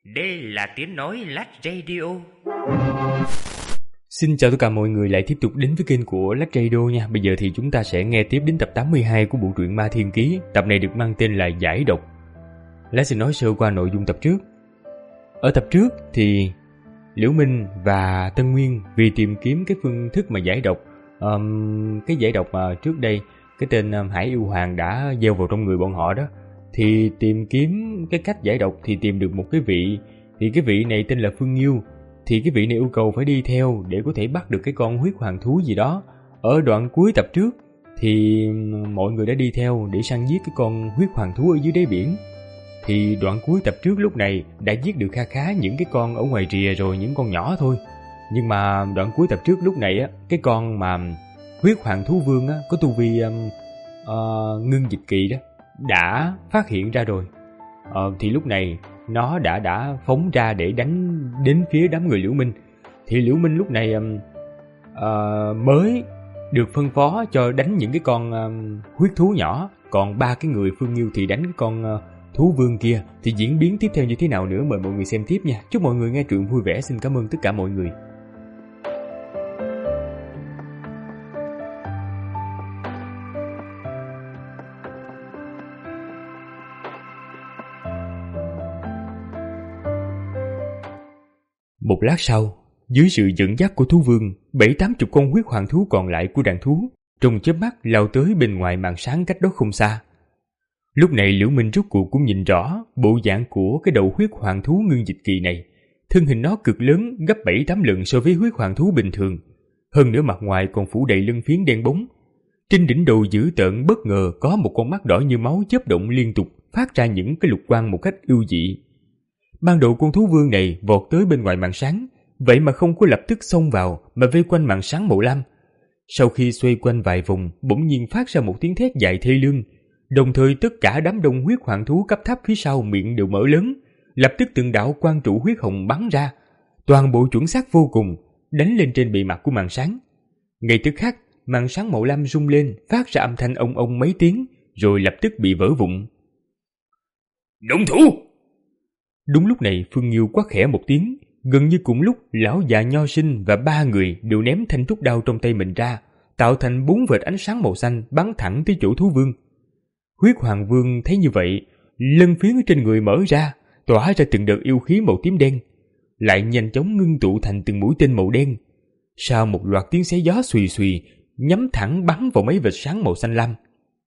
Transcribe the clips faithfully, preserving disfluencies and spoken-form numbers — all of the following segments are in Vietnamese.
Đây là tiếng nói Lách Radio. Xin chào tất cả mọi người lại tiếp tục đến với kênh của Lách Radio nha. Bây giờ thì chúng ta sẽ nghe tiếp đến tập tám mươi hai của bộ truyện Ma Thiên Ký. Tập này được mang tên là Giải Độc. Lách xin nói sơ qua nội dung tập trước. Ở tập trước thì Liễu Minh và Tân Nguyên vì tìm kiếm cái phương thức mà giải độc, um, cái giải độc mà trước đây cái tên um, Hải Yêu Hoàng đã gieo vào trong người bọn họ đó, thì tìm kiếm cái cách giải độc thì tìm được một cái vị, thì cái vị này tên là Phương Nghiêu. Thì cái vị này yêu cầu phải đi theo để có thể bắt được cái con huyết hoàng thú gì đó. Ở đoạn cuối tập trước thì mọi người đã đi theo để săn giết cái con huyết hoàng thú ở dưới đáy biển. Thì đoạn cuối tập trước lúc này đã giết được kha khá những cái con ở ngoài rìa rồi, những con nhỏ thôi. Nhưng mà đoạn cuối tập trước lúc này á, cái con mà huyết hoàng thú vương á, có tu vi um, uh, ngưng dịch kỳ đó, đã phát hiện ra rồi. uh, Thì lúc này nó đã đã phóng ra để đánh đến phía đám người Liễu Minh. Thì Liễu Minh lúc này um, uh, mới được phân phó cho đánh những cái con um, huyết thú nhỏ. Còn ba cái người Phương Nghiêu thì đánh cái con uh, thú vương kia. Thì diễn biến tiếp theo như thế nào nữa mời mọi người xem tiếp nha. Chúc mọi người nghe truyện vui vẻ. Xin cảm ơn tất cả mọi người. Một lát sau, dưới sự dẫn dắt của thú vương, bảy tám chục con huyết hoàng thú còn lại của đàn thú trong chớp mắt lao tới bên ngoài màn sáng cách đó không xa. Lúc này Liễu Minh rốt cuộc cũng nhìn rõ bộ dạng của cái đầu huyết hoàng thú ngưng dịch kỳ này. Thân hình nó cực lớn, gấp bảy tám lần so với huyết hoàng thú bình thường. Hơn nữa mặt ngoài còn phủ đầy lân phiến đen bóng. Trên đỉnh đầu dữ tợn bất ngờ có một con mắt đỏ như máu chớp động liên tục, phát ra những cái lục quang một cách ưu dị. Ban đầu con thú vương này vọt tới bên ngoài màn sáng, vậy mà không có lập tức xông vào mà vây quanh màn sáng màu lam. Sau khi xoay quanh vài vòng, bỗng nhiên phát ra một tiếng thét dài thê lương. Đồng thời tất cả đám đông huyết hoàng thú cấp thấp phía sau miệng đều mở lớn, lập tức từng đạo quang trụ huyết hồng bắn ra, toàn bộ chuẩn xác vô cùng, đánh lên trên bề mặt của màn sáng. Ngay tức khắc, màn sáng màu lam rung lên, phát ra âm thanh ông ông mấy tiếng, rồi lập tức bị vỡ vụn. Động thủ! Đúng lúc này Phương Nghiêu quát khẽ một tiếng, gần như cùng lúc lão già Nho Sinh và ba người đều ném thanh trúc đao trong tay mình ra, tạo thành bốn vệt ánh sáng màu xanh bắn thẳng tới chỗ thú vương. Huyết hoàng vương thấy như vậy, lân phiến ở trên người mở ra, tỏa ra từng đợt yêu khí màu tím đen, lại nhanh chóng ngưng tụ thành từng mũi tên màu đen. Sau một loạt tiếng xé gió xùy xùy, nhắm thẳng bắn vào mấy vệt sáng màu xanh lam.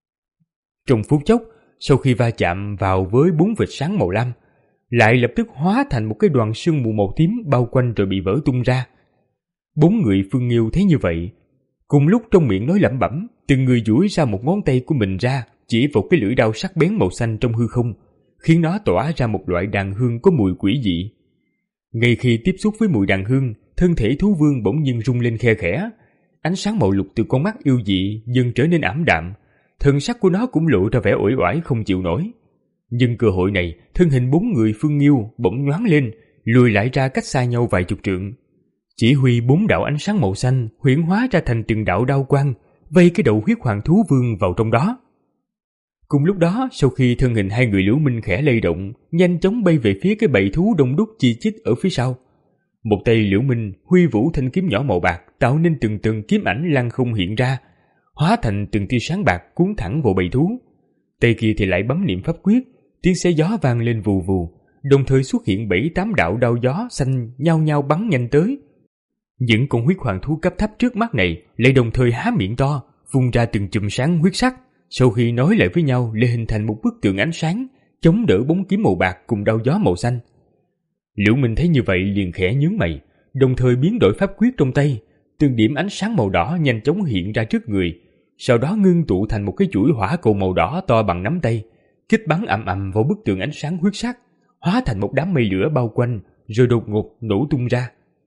Trong phút chốc, sau khi va chạm vào với bốn vệt sáng màu lam, lại lập tức hóa thành một cái đoàn sương mù màu tím bao quanh rồi bị vỡ tung ra. Bốn người Phương Nghiêu thấy như vậy, cùng lúc trong miệng nói lẩm bẩm, từng người duỗi ra một ngón tay của mình ra, chỉ vào cái lưỡi đao sắc bén màu xanh trong hư không, khiến nó tỏa ra một loại đàn hương có mùi quỷ dị. Ngay khi tiếp xúc với mùi đàn hương, thân thể thú vương bỗng nhiên rung lên khe khẽ, ánh sáng màu lục từ con mắt yêu dị dần trở nên ảm đạm, thân sắc của nó cũng lộ ra vẻ uể oải không chịu nổi. Nhưng cơ hội này, thân hình bốn người Phương Nghiêu bỗng nhoáng lên, lùi lại ra cách xa nhau vài chục trượng. Chỉ huy bốn đạo ánh sáng màu xanh huyễn hóa ra thành từng đạo đao quang, vây cái đầu huyết hoàng thú vương vào trong đó. Cùng lúc đó, sau khi thân hình hai người Liễu Minh khẽ lay động, nhanh chóng bay về phía cái bầy thú đông đúc chi chít ở phía sau. Một tay Liễu Minh huy vũ thanh kiếm nhỏ màu bạc, tạo nên từng từng kiếm ảnh lăng không hiện ra, hóa thành từng tia sáng bạc cuốn thẳng vào bầy thú. Tay kia thì lại bấm niệm pháp quyết, tiếng xé gió vang lên vù vù, đồng thời xuất hiện bảy tám đạo đao gió xanh nhao nhao bắn nhanh tới. Những con huyết hoàng thú cấp thấp trước mắt này lại đồng thời há miệng to, phun ra từng chùm sáng huyết sắc, sau khi nối lại với nhau để hình thành một bức tường ánh sáng, chống đỡ bóng kiếm màu bạc cùng đao gió màu xanh. Liễu Minh thấy như vậy liền khẽ nhướng mày, đồng thời biến đổi pháp quyết trong tay, từng điểm ánh sáng màu đỏ nhanh chóng hiện ra trước người, sau đó ngưng tụ thành một cái chuỗi hỏa cầu màu đỏ to bằng nắm tay, kích bắn ầm ầm vào bức tường ánh sáng huyết sắc, hóa thành một đám mây lửa bao quanh, rồi đột ngột nổ tung ra.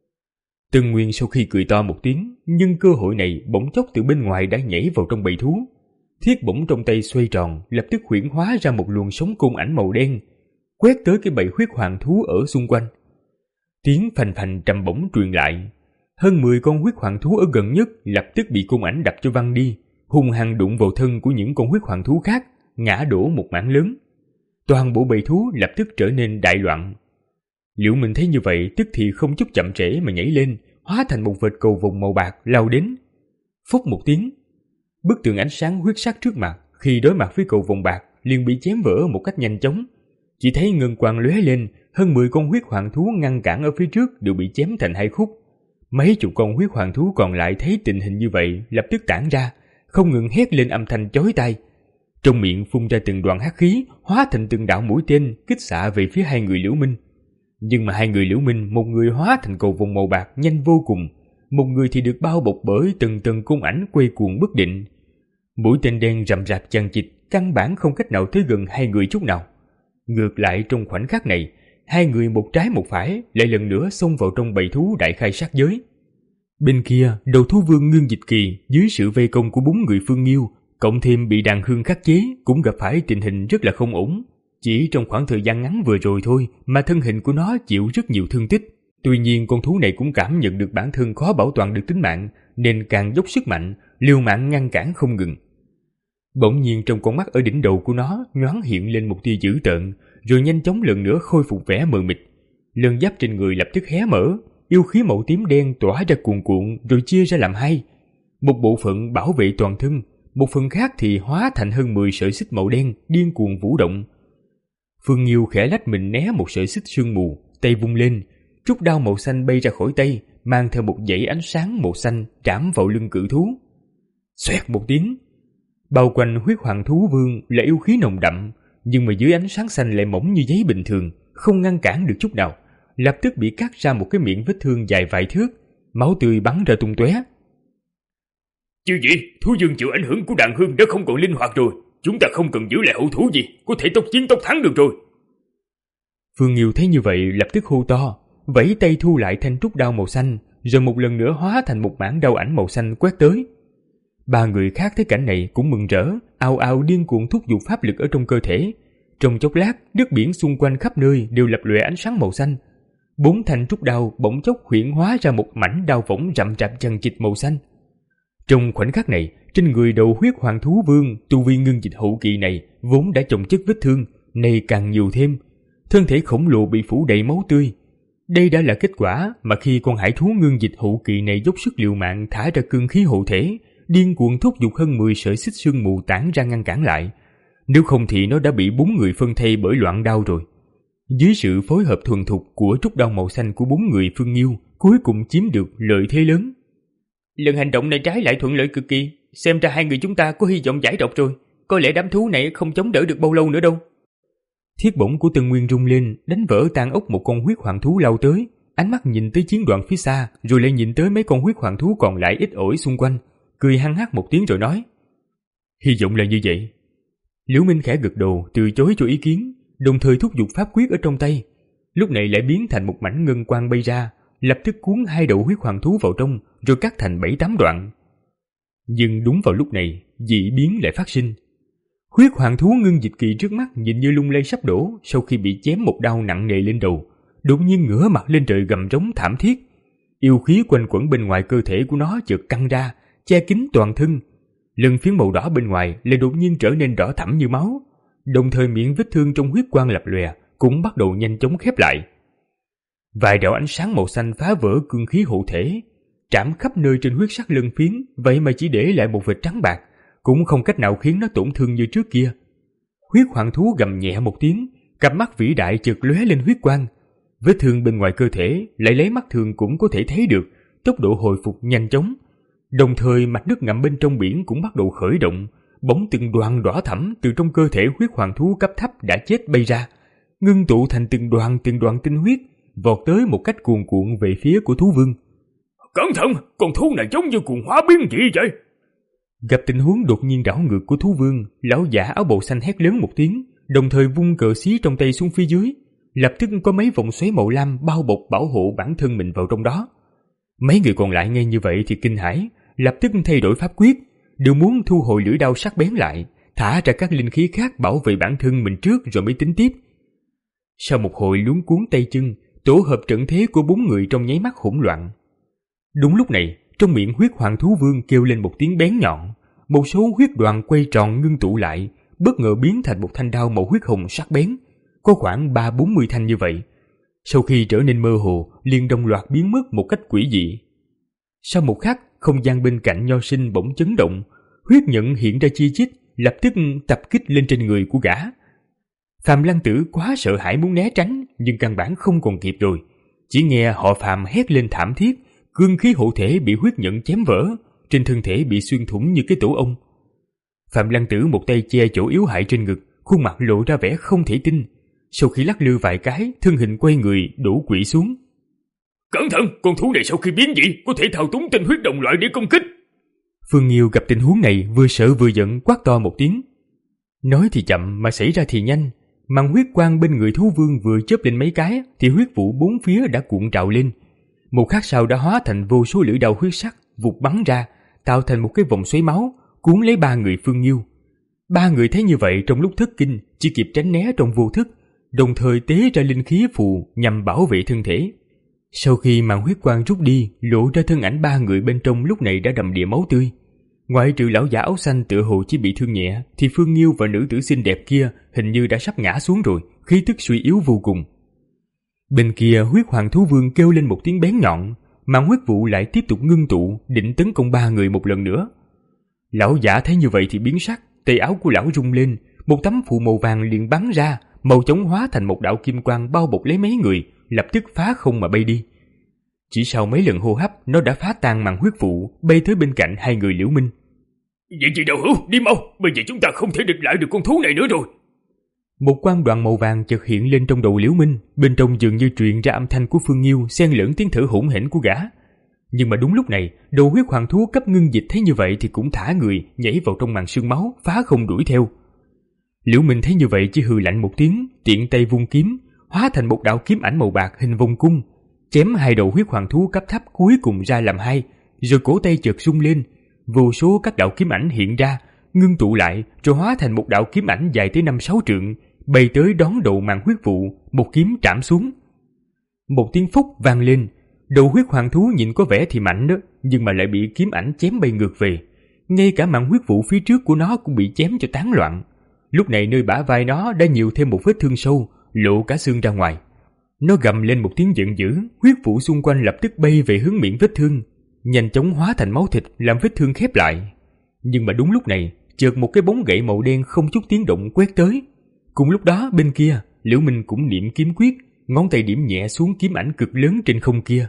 Tân Nguyên sau khi cười to một tiếng, nhưng cơ hội này bỗng chốc từ bên ngoài đã nhảy vào trong bầy thú. Thiết bổng trong tay xoay tròn, lập tức huyễn hóa ra một luồng sóng côn ảnh màu đen, quét tới cái bầy huyết hoàng thú ở xung quanh. Tiếng phành phành trầm bổng truyền lại, hơn mười con huyết hoàng thú ở gần nhất lập tức bị côn ảnh đập cho văng đi, hung hăng đụng vào thân của những con huyết hoàng thú khác, ngã đổ một mảng lớn. Toàn bộ bầy thú lập tức trở nên đại loạn. Liễu Minh thấy như vậy, tức thì không chút chậm trễ mà nhảy lên, hóa thành một vệt cầu vồng màu bạc lao đến. Phốc một tiếng, bức tường ánh sáng huyết sắc trước mặt khi đối mặt với cầu vồng bạc liền bị chém vỡ một cách nhanh chóng. Chỉ thấy ngân quang lóe lên, hơn mười con huyết hoàng thú ngăn cản ở phía trước đều bị chém thành hai khúc. Mấy chục con huyết hoàng thú còn lại thấy tình hình như vậy lập tức tản ra, không ngừng hét lên âm thanh chói tai. Trong miệng phun ra từng đoàn hắc khí, hóa thành từng đạo mũi tên kích xạ về phía hai người Liễu Minh. Nhưng mà hai người Liễu Minh, một người hóa thành cầu vồng màu bạc nhanh vô cùng, một người thì được bao bọc bởi từng từng cung ảnh quay cuồng bất định. Mũi tên đen rầm rạp chằng chịt, căn bản không cách nào tới gần hai người chút nào. Ngược lại trong khoảnh khắc này, hai người một trái một phải lại lần nữa xông vào trong bầy thú đại khai sát giới. Bên kia, đầu thú vương Ngưng Dịch Kỳ dưới sự vây công của bốn người Phương Nghiêu, cộng thêm bị đàn hương khắc chế, cũng gặp phải tình hình rất là không ổn. Chỉ trong khoảng thời gian ngắn vừa rồi thôi mà thân hình của nó chịu rất nhiều thương tích. Tuy nhiên con thú này cũng cảm nhận được bản thân khó bảo toàn được tính mạng, nên càng dốc sức mạnh, liều mạng ngăn cản không ngừng. Bỗng nhiên trong con mắt ở đỉnh đầu của nó nhoáng hiện lên một tia dữ tợn, rồi nhanh chóng lần nữa khôi phục vẻ mờ mịt. Lân giáp trên người lập tức hé mở, yêu khí màu tím đen tỏa ra cuồn cuộn rồi chia ra làm hai. Một bộ phận bảo vệ toàn thân, một phần khác thì hóa thành hơn mười sợi xích màu đen điên cuồng vũ động. Phương Nghiêu khẽ lách mình né một sợi xích sương mù, tay vung lên, trúc đao màu xanh bay ra khỏi tay, mang theo một dãy ánh sáng màu xanh trảm vào lưng cự thú. Xoẹt một tiếng, bao quanh huyết hoàng thú vương là yêu khí nồng đậm, nhưng mà dưới ánh sáng xanh lại mỏng như giấy bình thường, không ngăn cản được chút nào, lập tức bị cắt ra một cái miệng vết thương dài vài thước, máu tươi bắn ra tung tóe. Chứ gì, thú vương chịu ảnh hưởng của đàn hương đã không còn linh hoạt rồi, chúng ta không cần giữ lại hậu thú gì, có thể tốc chiến tốc thắng được rồi. Phương Nghiêu thấy như vậy lập tức hô to, vẫy tay thu lại thanh trúc đao màu xanh, rồi một lần nữa hóa thành một mảng đao ảnh màu xanh quét tới. Ba người khác thấy cảnh này cũng mừng rỡ, ào ào điên cuồng thúc giục pháp lực ở trong cơ thể. Trong chốc lát, nước biển xung quanh khắp nơi đều lập lòe ánh sáng màu xanh. Bốn thanh trúc đao bỗng chốc huyễn hóa ra một mảnh đao võng rậm rạp chằng chịt màu xanh. Trong khoảnh khắc này, trên người đầu huyết hoàng thú vương tu vi ngưng dịch hậu kỳ này vốn đã chồng chất vết thương, nay càng nhiều thêm, thân thể khổng lồ bị phủ đầy máu tươi. Đây đã là kết quả mà khi con hải thú ngưng dịch hậu kỳ này dốc sức liều mạng thả ra cương khí hộ thể, điên cuồng thúc giục hơn mười sợi xích sương mù tản ra ngăn cản lại. Nếu không thì nó đã bị bốn người phân thây bởi loạn đao rồi. Dưới sự phối hợp thuần thục của trúc đao màu xanh của bốn người Phương Nghiêu, cuối cùng chiếm được lợi thế lớn. Lần hành động này trái lại thuận lợi cực kỳ, xem ra hai người chúng ta có hy vọng giải độc rồi. Có lẽ đám thú này không chống đỡ được bao lâu nữa đâu. Thiết bổng của Tân Nguyên rung lên, đánh vỡ tan ốc một con huyết hoàng thú lao tới, ánh mắt nhìn tới chiến đoàn phía xa, rồi lại nhìn tới mấy con huyết hoàng thú còn lại ít ỏi xung quanh, cười hăng hắc một tiếng rồi nói: Hy vọng là như vậy. Liễu Minh khẽ gật đầu từ chối cho ý kiến, đồng thời thúc giục pháp quyết ở trong tay, lúc này lại biến thành một mảnh ngân quang bay ra, lập tức cuốn hai đầu huyết hoàng thú vào trong, rồi cắt thành bảy tám đoạn. Nhưng đúng vào lúc này, dị biến lại phát sinh. Huyết hoàng thú ngưng dịch kỳ trước mắt nhìn như lung lay sắp đổ sau khi bị chém một đao nặng nề lên đầu, đột nhiên ngửa mặt lên trời gầm rống thảm thiết. Yêu khí quanh quẩn bên ngoài cơ thể của nó chợt căng ra, che kín toàn thân. Lân phiến màu đỏ bên ngoài lại đột nhiên trở nên đỏ thẫm như máu, đồng thời miệng vết thương trong huyết quang lập lòe cũng bắt đầu nhanh chóng khép lại. Vài đạo ánh sáng màu xanh phá vỡ cương khí hộ thể, trảm khắp nơi trên huyết sắc lân phiến, vậy mà chỉ để lại một vệt trắng bạc, cũng không cách nào khiến nó tổn thương như trước kia. Huyết hoàng thú gầm nhẹ một tiếng, cặp mắt vĩ đại chợt lóe lên huyết quang. Vết thương bên ngoài cơ thể lại lấy mắt thường cũng có thể thấy được tốc độ hồi phục nhanh chóng. Đồng thời mạch nước ngầm bên trong biển cũng bắt đầu khởi động, bỗng từng đoàn đỏ thẫm từ trong cơ thể huyết hoàng thú cấp thấp đã chết bay ra, ngưng tụ thành từng đoàn từng đoàn tinh huyết, vọt tới một cách cuồn cuộn về phía của thú vương. Cẩn thận, con thú này giống như cuồng hóa biến dị vậy. Gặp tình huống đột nhiên đảo ngược của thú vương, lão giả áo bào xanh hét lớn một tiếng, đồng thời vung cờ xí trong tay xuống phía dưới, lập tức có mấy vòng xoáy màu lam bao bọc bảo hộ bản thân mình vào trong đó. Mấy người còn lại nghe như vậy thì kinh hãi, lập tức thay đổi pháp quyết, đều muốn thu hồi lưỡi đao sắc bén lại, thả ra các linh khí khác bảo vệ bản thân mình trước rồi mới tính tiếp. Sau một hồi luống cuốn tay chân, tổ hợp trận thế của bốn người trong nháy mắt hỗn loạn. Đúng lúc này, trong miệng huyết hoàng thú vương kêu lên một tiếng bén nhọn, một số huyết đoàn quay tròn ngưng tụ lại, bất ngờ biến thành một thanh đao màu huyết hồng sắc bén, có khoảng ba bốn mươi thanh như vậy. Sau khi trở nên mơ hồ, liền đồng loạt biến mất một cách quỷ dị. Sau một khắc, không gian bên cạnh Nho Sinh bỗng chấn động, huyết nhận hiện ra chi chít, lập tức tập kích lên trên người của gã. Phạm Lăng Tử quá sợ hãi muốn né tránh, nhưng căn bản không còn kịp rồi. Chỉ nghe họ Phạm hét lên thảm thiết, cương khí hộ thể bị huyết nhận chém vỡ, trên thân thể bị xuyên thủng như cái tổ ong. Phạm Lăng Tử một tay che chỗ yếu hại trên ngực, khuôn mặt lộ ra vẻ không thể tin. Sau khi lắc lư vài cái, thân hình quay người đổ quỵ xuống. Cẩn thận, con thú này sau khi biến dị có thể thao túng tinh huyết đồng loại để công kích. Phương Nghiêu gặp tình huống này vừa sợ vừa giận, quát to một tiếng. Nói thì chậm mà xảy ra thì nhanh. Màn huyết quang bên người thú vương vừa chớp lên mấy cái thì huyết vụ bốn phía đã cuộn trào lên. Một khắc sau đã hóa thành vô số lưỡi đao huyết sắc vụt bắn ra, tạo thành một cái vòng xoáy máu cuốn lấy ba người Phương Nghiêu. Ba người thấy như vậy trong lúc thất kinh chỉ kịp tránh né trong vô thức, đồng thời tế ra linh khí phù nhằm bảo vệ thân thể. Sau khi màn huyết quang rút đi, lộ ra thân ảnh ba người bên trong lúc này đã đầm đìa máu tươi. Ngoại trừ lão giả áo xanh tựa hồ chỉ bị thương nhẹ, thì Phương Nghiêu và nữ tử xinh đẹp kia hình như đã sắp ngã xuống rồi, khí tức suy yếu vô cùng. Bên kia huyết hoàng thú vương kêu lên một tiếng bén nhọn, màn huyết vụ lại tiếp tục ngưng tụ, định tấn công ba người một lần nữa. Lão giả thấy như vậy thì biến sắc, tay áo của lão rung lên, một tấm phù màu vàng liền bắn ra, màu chóng hóa thành một đạo kim quang bao bọc lấy mấy người, lập tức phá không mà bay đi. Chỉ sau mấy lần hô hấp, nó đã phá tan màn huyết vụ, bay tới bên cạnh hai người Liễu Minh. Vậy chị đạo hữu, đi mau, bây giờ chúng ta không thể địch lại được con thú này nữa rồi. Một quang đoàn màu vàng chợt hiện lên trong đầu Liễu Minh, bên trong dường như truyền ra âm thanh của Phương Nghiêu xen lẫn tiếng thở hổn hển của gã. Nhưng mà đúng lúc này, đầu huyết hoàng thú cấp ngưng dịch thấy như vậy thì cũng thả người, nhảy vào trong màn sương máu, phá không đuổi theo. Liễu Minh thấy như vậy chỉ hừ lạnh một tiếng, tiện tay vung kiếm, hóa thành một đạo kiếm ảnh màu bạc hình vòng cung, chém hai đầu huyết hoàng thú cấp thấp cuối cùng ra làm hai, rồi cổ tay chợt rung lên, vô số các đạo kiếm ảnh hiện ra, ngưng tụ lại rồi hóa thành một đạo kiếm ảnh dài tới năm sáu trượng, bay tới đón đầu màn huyết vụ, một kiếm trảm xuống. Một tiếng phúc vang lên, đầu huyết hoàng thú nhìn có vẻ thì mạnh đó, nhưng mà lại bị kiếm ảnh chém bay ngược về. Ngay cả màn huyết vụ phía trước của nó cũng bị chém cho tán loạn. Lúc này nơi bả vai nó đã nhiều thêm một vết thương sâu, lộ cả xương ra ngoài. Nó gầm lên một tiếng giận dữ, huyết vụ xung quanh lập tức bay về hướng miệng vết thương, nhanh chóng hóa thành máu thịt làm vết thương khép lại. Nhưng mà đúng lúc này, chợt một cái bóng gậy màu đen không chút tiếng động quét tới. Cùng lúc đó bên kia, Liễu Minh cũng niệm kiếm quyết, ngón tay điểm nhẹ xuống kiếm ảnh cực lớn trên không kia.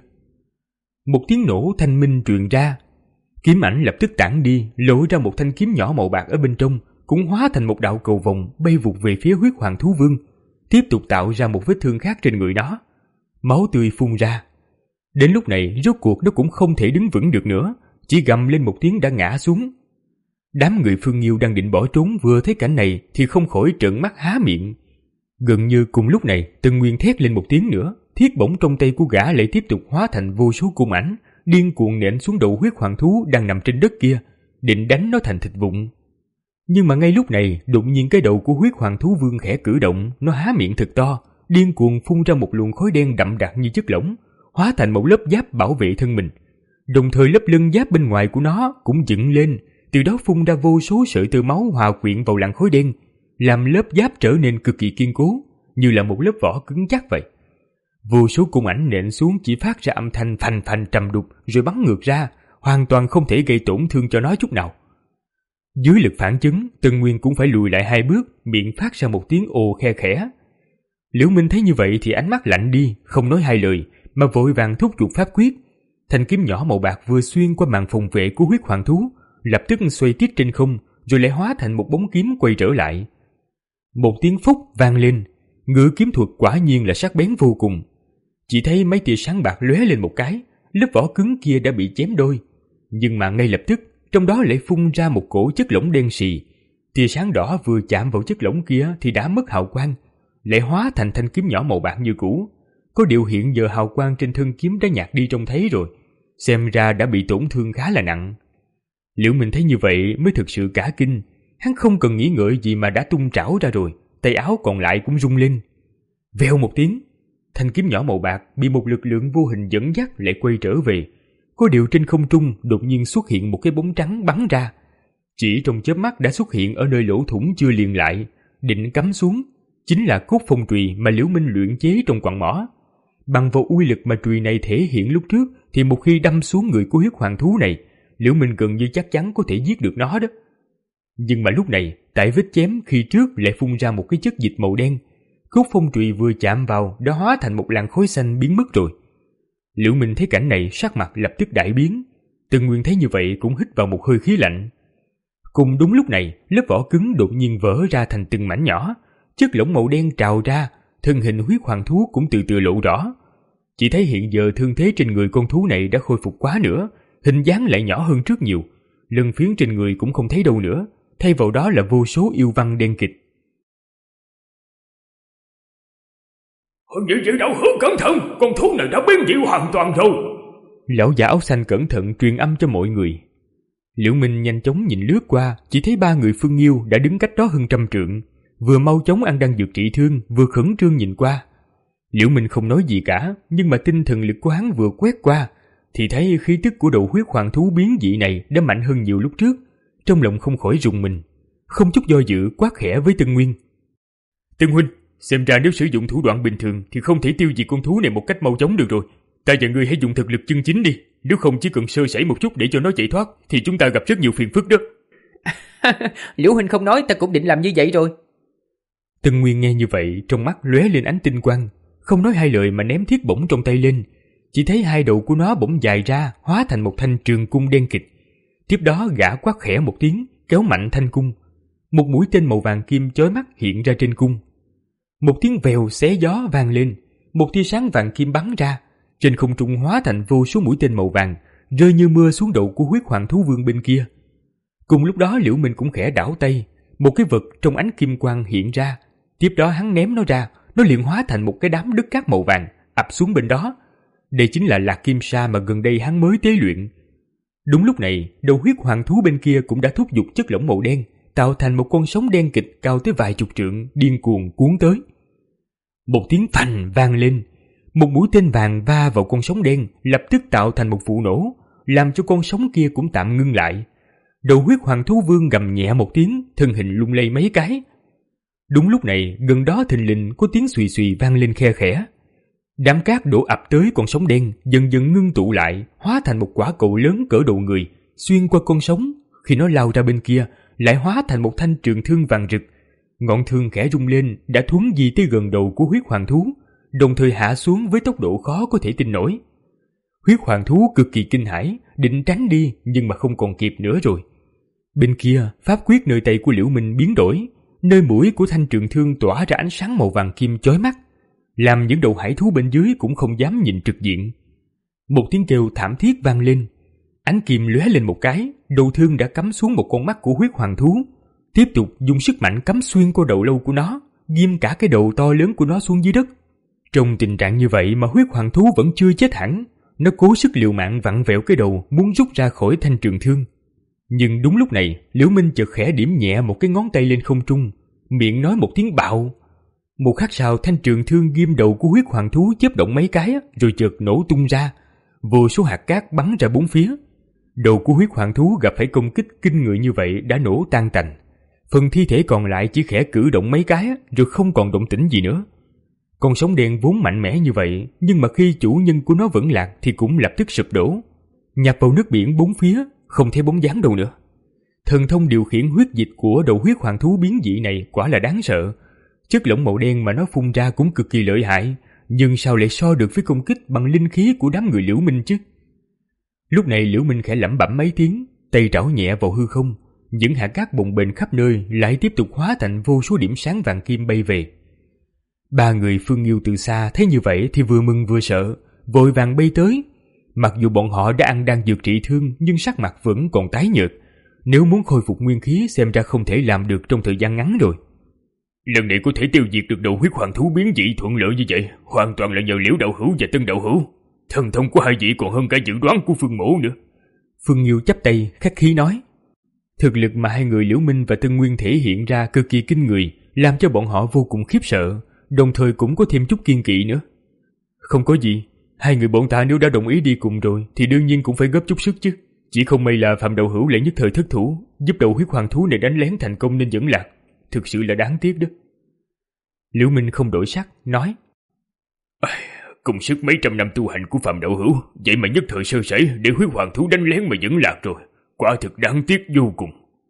Một tiếng nổ thanh minh truyền ra, kiếm ảnh lập tức tản đi, lộ ra một thanh kiếm nhỏ màu bạc ở bên trong, cũng hóa thành một đạo cầu vồng bay vụt về phía huyết hoàng thú vương, tiếp tục tạo ra một vết thương khác trên người nó. Máu tươi phun ra. Đến lúc này rốt cuộc nó cũng không thể đứng vững được nữa, chỉ gầm lên một tiếng đã ngã xuống. Đám người Phương Nghiêu đang định bỏ trốn vừa thấy cảnh này thì không khỏi trợn mắt há miệng. Gần như cùng lúc này, Tân Nguyên thét lên một tiếng nữa, thiết bổng trong tay của gã lại tiếp tục hóa thành vô số cung ảnh, điên cuồng nện xuống đầu huyết hoàng thú đang nằm trên đất kia, định đánh nó thành thịt vụn. Nhưng mà ngay lúc này, đột nhiên cái đầu của huyết hoàng thú vương khẽ cử động, nó há miệng thật to, điên cuồng phun ra một luồng khói đen đậm đặc như chất lỏng, hóa thành một lớp giáp bảo vệ thân mình. Đồng thời lớp lân giáp bên ngoài của nó cũng dựng lên, từ đó phun ra vô số sợi tơ máu hòa quyện vào làn khói đen, làm lớp giáp trở nên cực kỳ kiên cố, như là một lớp vỏ cứng chắc vậy. Vô số cung ảnh nện xuống chỉ phát ra âm thanh phành phành trầm đục rồi bắn ngược ra, hoàn toàn không thể gây tổn thương cho nó chút nào. Dưới lực phản chấn, Tân Nguyên cũng phải lùi lại hai bước, miệng phát ra một tiếng ồ khe khẽ. Liễu Minh thấy như vậy thì ánh mắt lạnh đi, không nói hai lời, mà vội vàng thúc giục pháp quyết. Thanh kiếm nhỏ màu bạc vừa xuyên qua màn phòng vệ của huyết hoàng thú, lập tức xoay tít trên không, rồi lại hóa thành một bóng kiếm quay trở lại. Một tiếng phúc vang lên, ngự kiếm thuật quả nhiên là sắc bén vô cùng. Chỉ thấy mấy tia sáng bạc lóe lên một cái, lớp vỏ cứng kia đã bị chém đôi, nhưng mà ngay lập tức trong đó lại phun ra một cổ chất lỏng đen sì. Tia sáng đỏ vừa chạm vào chất lỏng kia thì đã mất hào quang, lại hóa thành thanh kiếm nhỏ màu bạc như cũ. Có điều hiện giờ hào quang trên thân kiếm đã nhạt đi trông thấy rồi, xem ra đã bị tổn thương khá là nặng. Liễu Minh thấy như vậy mới thực sự cả kinh, hắn không cần nghĩ ngợi gì mà đã tung trảo ra rồi, tay áo còn lại cũng rung lên. Vèo một tiếng, thanh kiếm nhỏ màu bạc bị một lực lượng vô hình dẫn dắt lại quay trở về. Có điều trên không trung đột nhiên xuất hiện một cái bóng trắng bắn ra, chỉ trong chớp mắt đã xuất hiện ở nơi lỗ thủng chưa liền lại, định cắm xuống. Chính là cốt phong chùy mà Liễu Minh luyện chế trong quặng mỏ. Bằng vào uy lực mà chùy này thể hiện lúc trước thì một khi đâm xuống người của huyết hoàng thú này, Liễu Minh gần như chắc chắn có thể giết được nó đó. Nhưng mà lúc này, tại vết chém khi trước lại phun ra một cái chất dịch màu đen. Cốt phong chùy vừa chạm vào đã hóa thành một làn khói xanh biến mất rồi. Liễu Minh thấy cảnh này, sắc mặt lập tức đại biến. Từng Nguyên thấy như vậy cũng hít vào một hơi khí lạnh. Cùng đúng lúc này, lớp vỏ cứng đột nhiên vỡ ra thành từng mảnh nhỏ, chất lỏng màu đen trào ra, thân hình huyết hoàng thú cũng từ từ lộ rõ. Chỉ thấy hiện giờ thương thế trên người con thú này đã khôi phục quá nữa, hình dáng lại nhỏ hơn trước nhiều, lân phiến trên người cũng không thấy đâu nữa, thay vào đó là vô số yêu văn đen kịt. Hơn vậy vậy đạo hữu cẩn thận, con thú này đã biến dị hoàn toàn rồi. Lão giả áo xanh cẩn thận truyền âm cho mọi người. Liễu Minh nhanh chóng nhìn lướt qua, chỉ thấy ba người Phương Nghiêu đã đứng cách đó hơn trăm trượng, vừa mau chóng ăn đan dược trị thương, vừa khẩn trương nhìn qua. Liễu Minh không nói gì cả, nhưng mà tinh thần lực của hắn vừa quét qua, thì thấy khí tức của đầu huyết hoàng thú biến dị này đã mạnh hơn nhiều lúc trước. Trong lòng không khỏi rùng mình, không chút do dự quát khẽ với Tân Nguyên. Tân huynh, xem ra nếu sử dụng thủ đoạn bình thường thì không thể tiêu diệt con thú này một cách mau chóng được rồi. Ta và ngươi hãy dùng thực lực chân chính đi, nếu không chỉ cần sơ sẩy một chút để cho nó chạy thoát thì chúng ta gặp rất nhiều phiền phức đó. Liễu huynh không nói ta cũng định làm như vậy rồi. Tân Nguyên nghe như vậy, trong mắt lóe lên ánh tinh quang, không nói hai lời mà ném thiết bổng trong tay lên. Chỉ thấy hai đầu của nó bỗng dài ra, hóa thành một thanh trường cung đen kịt. Tiếp đó gã quát khẽ một tiếng, kéo mạnh thanh cung. Một mũi tên màu vàng kim chói mắt hiện ra trên cung. Một tiếng vèo xé gió vang lên, một tia sáng vàng kim bắn ra, trên không trung hóa thành vô số mũi tên màu vàng, rơi như mưa xuống đầu của huyết hoàng thú vương bên kia. Cùng lúc đó Liễu Minh cũng khẽ đảo tay, một cái vật trong ánh kim quang hiện ra. Tiếp đó hắn ném nó ra, nó liền hóa thành một cái đám đất cát màu vàng ập xuống bên đó. Đây chính là lạc kim sa mà gần đây hắn mới tế luyện. Đúng lúc này, đầu huyết hoàng thú bên kia cũng đã thúc giục chất lỏng màu đen, tạo thành một con sóng đen kịch cao tới vài chục trượng, điên cuồng cuốn tới. Một tiếng phành vang lên, một mũi tên vàng va vào con sóng đen, lập tức tạo thành một vụ nổ, làm cho con sóng kia cũng tạm ngưng lại. Đầu huyết hoàng thú vương gầm nhẹ một tiếng, thân hình lung lay mấy cái. Đúng lúc này, gần đó thình lình có tiếng xùy xùy vang lên khe khẽ. Đám cát đổ ập tới con sóng đen, dần dần ngưng tụ lại, hóa thành một quả cầu lớn cỡ đầu người, xuyên qua con sóng. Khi nó lao ra bên kia, lại hóa thành một thanh trường thương vàng rực. Ngọn thương khẽ rung lên, đã thuấn di tới gần đầu của huyết hoàng thú, đồng thời hạ xuống với tốc độ khó có thể tin nổi. Huyết hoàng thú cực kỳ kinh hãi, định tránh đi nhưng mà không còn kịp nữa rồi. Bên kia, pháp quyết nơi tay của Liễu Minh biến đổi, nơi mũi của thanh trường thương tỏa ra ánh sáng màu vàng kim chói mắt, làm những đầu hải thú bên dưới cũng không dám nhìn trực diện. Một tiếng kêu thảm thiết vang lên, ánh kim lóe lên một cái, đầu thương đã cắm xuống một con mắt của huyết hoàng thú, tiếp tục dùng sức mạnh cắm xuyên qua đầu lâu của nó, ghim cả cái đầu to lớn của nó xuống dưới đất. Trong tình trạng như vậy mà huyết hoàng thú vẫn chưa chết hẳn, nó cố sức liều mạng vặn vẹo cái đầu muốn rút ra khỏi thanh trường thương. Nhưng đúng lúc này, Liễu Minh chợt khẽ điểm nhẹ một cái ngón tay lên không trung, miệng nói một tiếng bạo. Một khắc sau, thanh trường thương ghim đầu của huyết hoàng thú chớp động mấy cái rồi chợt nổ tung ra, vô số hạt cát bắn ra bốn phía. Đầu của huyết hoàng thú gặp phải công kích kinh người như vậy đã nổ tan tành, phần thi thể còn lại chỉ khẽ cử động mấy cái rồi không còn động tĩnh gì nữa. Con sóng đen vốn mạnh mẽ như vậy, nhưng mà khi chủ nhân của nó vẫn lạc thì cũng lập tức sụp đổ, nhập vào nước biển bốn phía, không thấy bóng dáng đâu nữa. Thần thông điều khiển huyết dịch của đầu huyết hoàng thú biến dị này quả là đáng sợ. Chất lỏng màu đen mà nó phun ra cũng cực kỳ lợi hại, nhưng sao lại so được với công kích bằng linh khí của đám người Liễu Minh chứ? Lúc này Liễu Minh khẽ lẩm bẩm mấy tiếng, tay trảo nhẹ vào hư không, những hạt cát bồng bềnh khắp nơi lại tiếp tục hóa thành vô số điểm sáng vàng kim bay về. Ba người Phương Nghiêu từ xa thấy như vậy thì vừa mừng vừa sợ, vội vàng bay tới. Mặc dù bọn họ đã ăn đan dược trị thương nhưng sắc mặt vẫn còn tái nhợt, nếu muốn khôi phục nguyên khí xem ra không thể làm được trong thời gian ngắn rồi. Lần này có thể tiêu diệt được đầu huyết hoàng thú biến dị thuận lợi như vậy, hoàn toàn là nhờ Liễu đạo hữu và Tân đạo hữu. Thần thông của hai vị còn hơn cả dự đoán của Phương mỗ nữa. Phương Nghiêu chắp tay khách khí nói. Thực lực mà hai người Liễu Minh và Tân Nguyên thể hiện ra cực kỳ kinh người, làm cho bọn họ vô cùng khiếp sợ, đồng thời cũng có thêm chút kiên kỵ nữa. Không có gì, hai người bọn ta nếu đã đồng ý đi cùng rồi thì đương nhiên cũng phải góp chút sức chứ. Chỉ không may là Phạm đạo hữu lại nhất thời thất thủ, giúp đầu huyết hoàng thú này đánh lén thành công nên dẫn lạc. Thực sự là đáng tiếc đó. Liễu Minh không đổi sắc, nói. Công sức mấy trăm năm tu hành của Phạm đạo hữu, vậy mà nhất thời sơ sẩy để huyết hoàng thú đánh lén mà vẫn lạc rồi. Quả thực đáng tiếc vô cùng.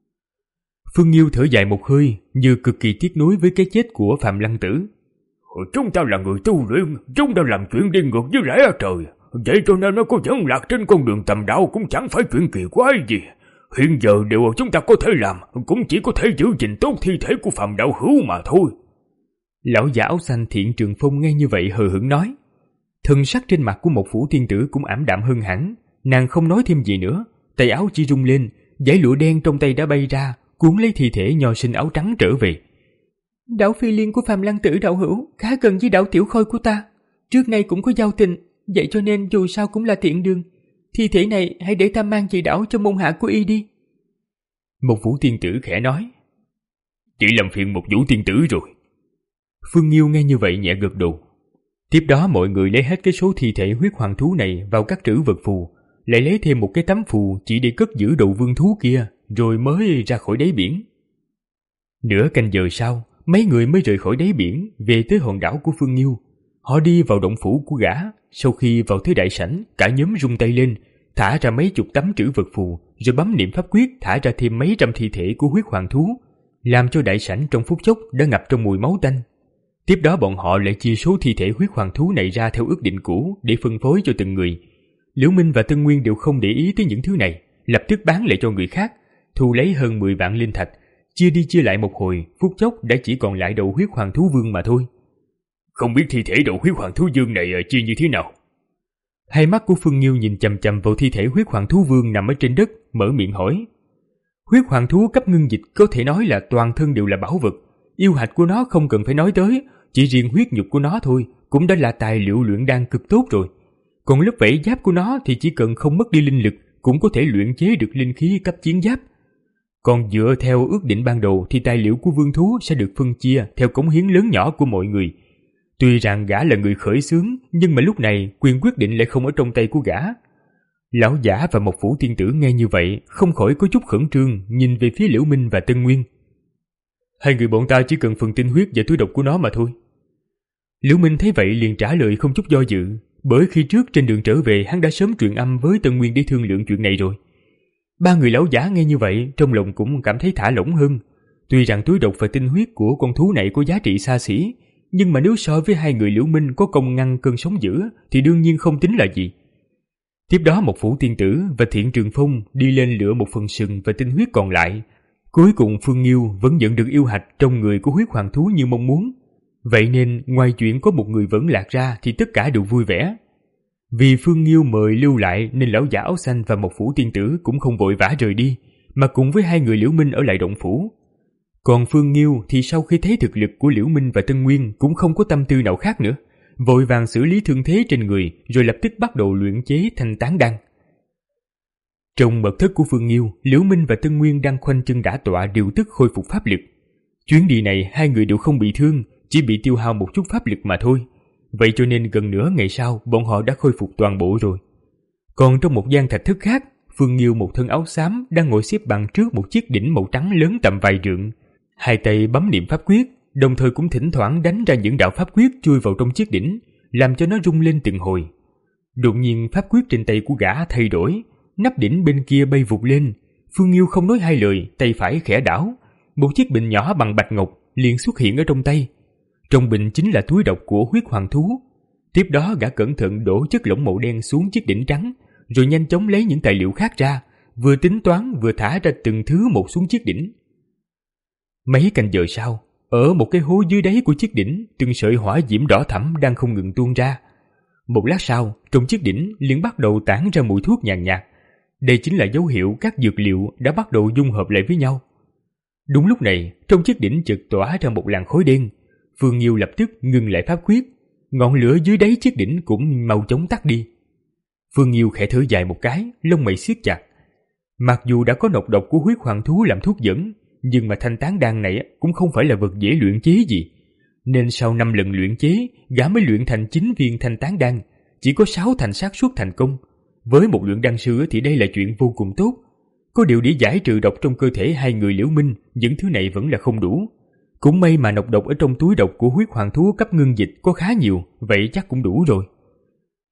Phương Nghiêu thở dài một hơi, như cực kỳ tiếc nuối với cái chết của Phạm Lăng Tử. Chúng ta là người tu luyện, chúng ta làm chuyện đi ngược với lẽ trời. Vậy cho nên nó có dẫn lạc trên con đường tầm đạo cũng chẳng phải chuyện kỳ quái gì. Hiện giờ điều chúng ta có thể làm cũng chỉ có thể giữ gìn tốt thi thể của Phạm đạo hữu mà thôi. Lão già áo xanh Thiện Trường Phong nghe như vậy hờ hững nói. Thân sắc trên mặt của một phủ tiên tử cũng ảm đạm hơn hẳn. Nàng không nói thêm gì nữa, tay áo chỉ rung lên, dải lụa đen trong tay đã bay ra, cuốn lấy thi thể nho sinh áo trắng trở về. Đạo phi liên của Phạm Lăng Tử đạo hữu khá gần với đạo tiểu khôi của ta, trước nay cũng có giao tình, vậy cho nên dù sao cũng là tiện đường. Thi thể này hãy để ta mang về đảo cho môn hạ của y đi. Một vũ tiên tử khẽ nói. Chỉ làm phiền một vũ tiên tử rồi. Phương Nghiêu nghe như vậy nhẹ gật đầu. Tiếp đó mọi người lấy hết cái số thi thể huyết hoàng thú này vào các trữ vật phù, lại lấy thêm một cái tấm phù chỉ để cất giữ đầu vương thú kia, rồi mới ra khỏi đáy biển. Nửa canh giờ sau, mấy người mới rời khỏi đáy biển về tới hòn đảo của Phương Nghiêu. Họ đi vào động phủ của gã. Sau khi vào tới đại sảnh, cả nhóm rung tay lên, thả ra mấy chục tấm trữ vật phù, rồi bấm niệm pháp quyết thả ra thêm mấy trăm thi thể của huyết hoàng thú, làm cho đại sảnh trong phút chốc đã ngập trong mùi máu tanh. Tiếp đó bọn họ lại chia số thi thể huyết hoàng thú này ra theo ước định cũ để phân phối cho từng người. Liễu Minh và Tân Nguyên đều không để ý tới những thứ này, lập tức bán lại cho người khác, thu lấy hơn mười vạn linh thạch, chia đi chia lại một hồi, phút chốc đã chỉ còn lại đầu huyết hoàng thú vương mà thôi. Không biết thi thể đầu huyết hoàng thú vương này chia như thế nào? Hai mắt của Phương Nghiêu nhìn chằm chằm vào thi thể huyết hoàng thú vương nằm ở trên đất, mở miệng hỏi. Huyết hoàng thú cấp ngưng dịch có thể nói là toàn thân đều là bảo vật, yêu hạch của nó không cần phải nói tới, chỉ riêng huyết nhục của nó thôi cũng đã là tài liệu luyện đan cực tốt rồi. Còn lớp vảy giáp của nó thì chỉ cần không mất đi linh lực cũng có thể luyện chế được linh khí cấp chiến giáp. Còn dựa theo ước định ban đầu thì tài liệu của vương thú sẽ được phân chia theo cống hiến lớn nhỏ của mọi người. Tuy rằng gã là người khởi xướng, nhưng mà lúc này quyền quyết định lại không ở trong tay của gã. Lão giả và một phủ tiên tử nghe như vậy không khỏi có chút khẩn trương, nhìn về phía Liễu Minh và Tân Nguyên. Hai người bọn ta chỉ cần phần tinh huyết và túi độc của nó mà thôi. Liễu Minh thấy vậy liền trả lời không chút do dự, bởi khi trước trên đường trở về hắn đã sớm truyền âm với Tân Nguyên để thương lượng chuyện này rồi. Ba người lão giả nghe như vậy trong lòng cũng cảm thấy thả lỏng hơn. Tuy rằng túi độc và tinh huyết của con thú này có giá trị xa xỉ, nhưng mà nếu so với hai người Liễu Minh có công ngăn cơn sóng dữ thì đương nhiên không tính là gì. Tiếp đó một phủ tiên tử và Thiện Trường Phong đi lên lựa một phần sừng và tinh huyết còn lại. Cuối cùng Phương Nghiêu vẫn nhận được yêu hạch trong người của huyết hoàng thú như mong muốn. Vậy nên ngoài chuyện có một người vẫn lạc ra thì tất cả đều vui vẻ. Vì Phương Nghiêu mời lưu lại nên lão giả áo xanh và một phủ tiên tử cũng không vội vã rời đi, mà cùng với hai người Liễu Minh ở lại động phủ. Còn Phương Nghiêu thì sau khi thấy thực lực của Liễu Minh và Tân Nguyên cũng không có tâm tư nào khác nữa, vội vàng xử lý thương thế trên người rồi lập tức bắt đầu luyện chế thanh tán đan. Trong mật thất của Phương Nghiêu, Liễu Minh và Tân Nguyên đang khoanh chân đả tọa điều tức khôi phục pháp lực. Chuyến đi này hai người đều không bị thương, chỉ bị tiêu hao một chút pháp lực mà thôi. Vậy cho nên gần nửa ngày sau bọn họ đã khôi phục toàn bộ rồi. Còn trong một gian thạch thất khác, Phương Nghiêu một thân áo xám đang ngồi xếp bằng trước một chiếc đỉnh màu trắng lớn tầm vài trượng. Hai tay bấm niệm pháp quyết, đồng thời cũng thỉnh thoảng đánh ra những đạo pháp quyết chui vào trong chiếc đỉnh, làm cho nó rung lên từng hồi. Đột nhiên pháp quyết trên tay của gã thay đổi, nắp đỉnh bên kia bay vụt lên. Phương Nghiêu không nói hai lời, tay phải khẽ đảo, một chiếc bình nhỏ bằng bạch ngọc liền xuất hiện ở trong tay. Trong bình chính là túi độc của huyết hoàng thú. Tiếp đó gã cẩn thận đổ chất lỏng màu đen xuống chiếc đỉnh trắng, rồi nhanh chóng lấy những tài liệu khác ra, vừa tính toán vừa thả ra từng thứ một xuống chiếc đỉnh. Mấy canh giờ sau, ở một cái hố dưới đáy của chiếc đỉnh, từng sợi hỏa diễm đỏ thẫm đang không ngừng tuôn ra. Một lát sau, trong chiếc đỉnh liền bắt đầu tản ra mùi thuốc nhàn nhạt. Đây chính là dấu hiệu các dược liệu đã bắt đầu dung hợp lại với nhau. Đúng lúc này, trong chiếc đỉnh chợt tỏa ra một làn khói đen. Phương Nghiêu lập tức ngừng lại pháp quyết, ngọn lửa dưới đáy chiếc đỉnh cũng mau chóng tắt đi. Phương Nghiêu khẽ thở dài một cái, lông mày siết chặt. Mặc dù đã có nọc độc của huyết hoàng thú làm thuốc dẫn, nhưng mà thanh tán đan này cũng không phải là vật dễ luyện chế gì. Nên sau năm lần luyện chế, gã mới luyện thành chín viên thanh tán đan, chỉ có sáu thành xác suất thành công. Với một luyện đan sư thì đây là chuyện vô cùng tốt. Có điều để giải trừ độc trong cơ thể hai người Liễu Minh, những thứ này vẫn là không đủ. Cũng may mà nọc độc ở trong túi độc của huyết hoàng thú cấp ngưng dịch có khá nhiều, vậy chắc cũng đủ rồi.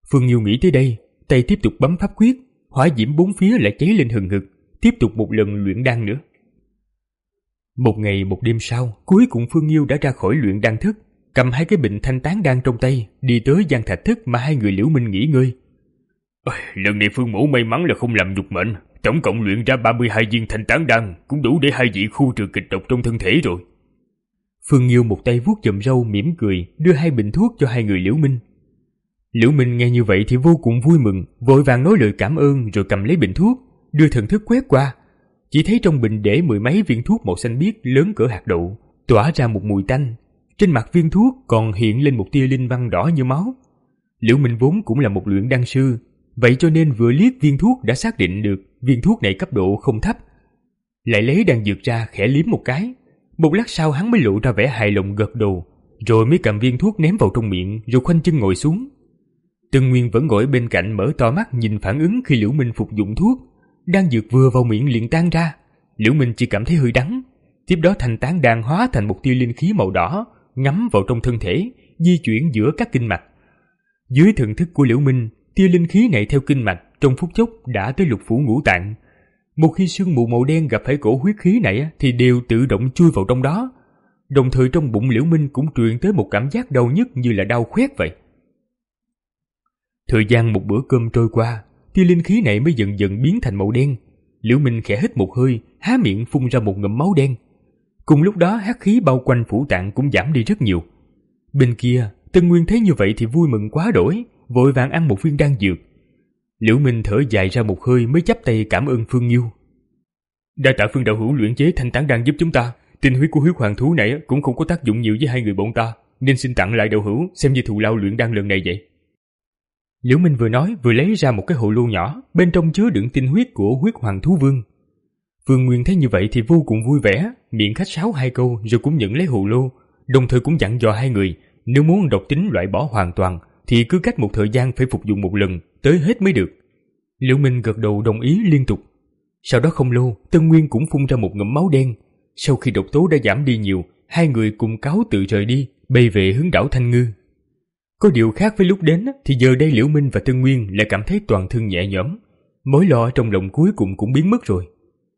Phương Nhiêu nghĩ tới đây, tay tiếp tục bấm pháp quyết, hỏa diễm bốn phía lại cháy lên hừng hực, tiếp tục một lần luyện đan nữa. Một ngày một đêm sau, cuối cùng Phương Nhiêu đã ra khỏi luyện đan thất, cầm hai cái bình thanh tán đan trong tay, đi tới gian thạch thất mà hai người Liễu Minh nghỉ ngơi. Ôi, lần này Phương mẫu may mắn là không làm nhục mệnh, tổng cộng luyện ra ba mươi hai viên thanh tán đan, cũng đủ để hai vị khu trừ kịch độc trong thân thể rồi. Phương Nhiêu một tay vuốt chòm râu mỉm cười, đưa hai bình thuốc cho hai người Liễu Minh. Liễu Minh nghe như vậy thì vô cùng vui mừng, vội vàng nói lời cảm ơn rồi cầm lấy bình thuốc, đưa thần thức quét qua. Chỉ thấy trong bình để mười mấy viên thuốc màu xanh biếc lớn cỡ hạt đậu, tỏa ra một mùi tanh. Trên mặt viên thuốc còn hiện lên một tia linh văn đỏ như máu. Liễu Minh vốn cũng là một luyện đan sư, vậy cho nên vừa liếc viên thuốc đã xác định được viên thuốc này cấp độ không thấp. Lại lấy đan dược ra khẽ liếm một cái. Một lát sau hắn mới lộ ra vẻ hài lòng gật đầu, rồi mới cầm viên thuốc ném vào trong miệng rồi khoanh chân ngồi xuống. Tân Nguyên vẫn ngồi bên cạnh mở to mắt nhìn phản ứng khi Liễu Minh phục dụng thuốc. Đan dược vừa vào miệng liền tan ra. Liễu Minh chỉ cảm thấy hơi đắng. Tiếp đó thanh tán đan hóa thành một tia linh khí màu đỏ, ngấm vào trong thân thể, di chuyển giữa các kinh mạch. Dưới thần thức của Liễu Minh, tia linh khí này theo kinh mạch trong phút chốc đã tới lục phủ ngũ tạng. Một khi sương mù màu đen gặp phải cổ huyết khí này thì đều tự động chui vào trong đó. Đồng thời trong bụng Liễu Minh cũng truyền tới một cảm giác đau nhức như là đau khoét vậy. Thời gian một bữa cơm trôi qua, tia linh khí này mới dần dần biến thành màu đen. Liễu Minh khẽ hít một hơi, há miệng phun ra một ngụm máu đen. Cùng lúc đó hắc khí bao quanh phủ tạng cũng giảm đi rất nhiều. Bên kia, Tân Nguyên thấy như vậy thì vui mừng quá đỗi, vội vàng ăn một viên đan dược. Liễu Minh thở dài ra một hơi mới chắp tay cảm ơn Phương Nhiêu. Đa tạ Phương đạo hữu luyện chế thanh tán đan giúp chúng ta. Tinh huyết của huyết hoàng thú này cũng không có tác dụng nhiều với hai người bọn ta, nên xin tặng lại đạo hữu xem như thù lao luyện đan lần này vậy. Liễu Minh vừa nói vừa lấy ra một cái hồ lô nhỏ, bên trong chứa đựng tinh huyết của huyết hoàng thú vương. Phương Nguyên thấy như vậy thì vô cùng vui vẻ, miệng khách sáo hai câu rồi cũng nhận lấy hồ lô, đồng thời cũng dặn dò hai người nếu muốn độc tính loại bỏ hoàn toàn thì cứ cách một thời gian phải phục dụng một lần, tới hết mới được. Liễu Minh gật đầu đồng ý liên tục. Sau đó không lâu, Tân Nguyên cũng phun ra một ngụm máu đen. Sau khi độc tố đã giảm đi nhiều, hai người cùng cáo từ rời đi, bay về hướng đảo Thanh Ngư. Có điều khác với lúc đến thì giờ đây Liễu Minh và Tân Nguyên lại cảm thấy toàn thân nhẹ nhõm, mối lo trong lòng cuối cùng cũng biến mất rồi.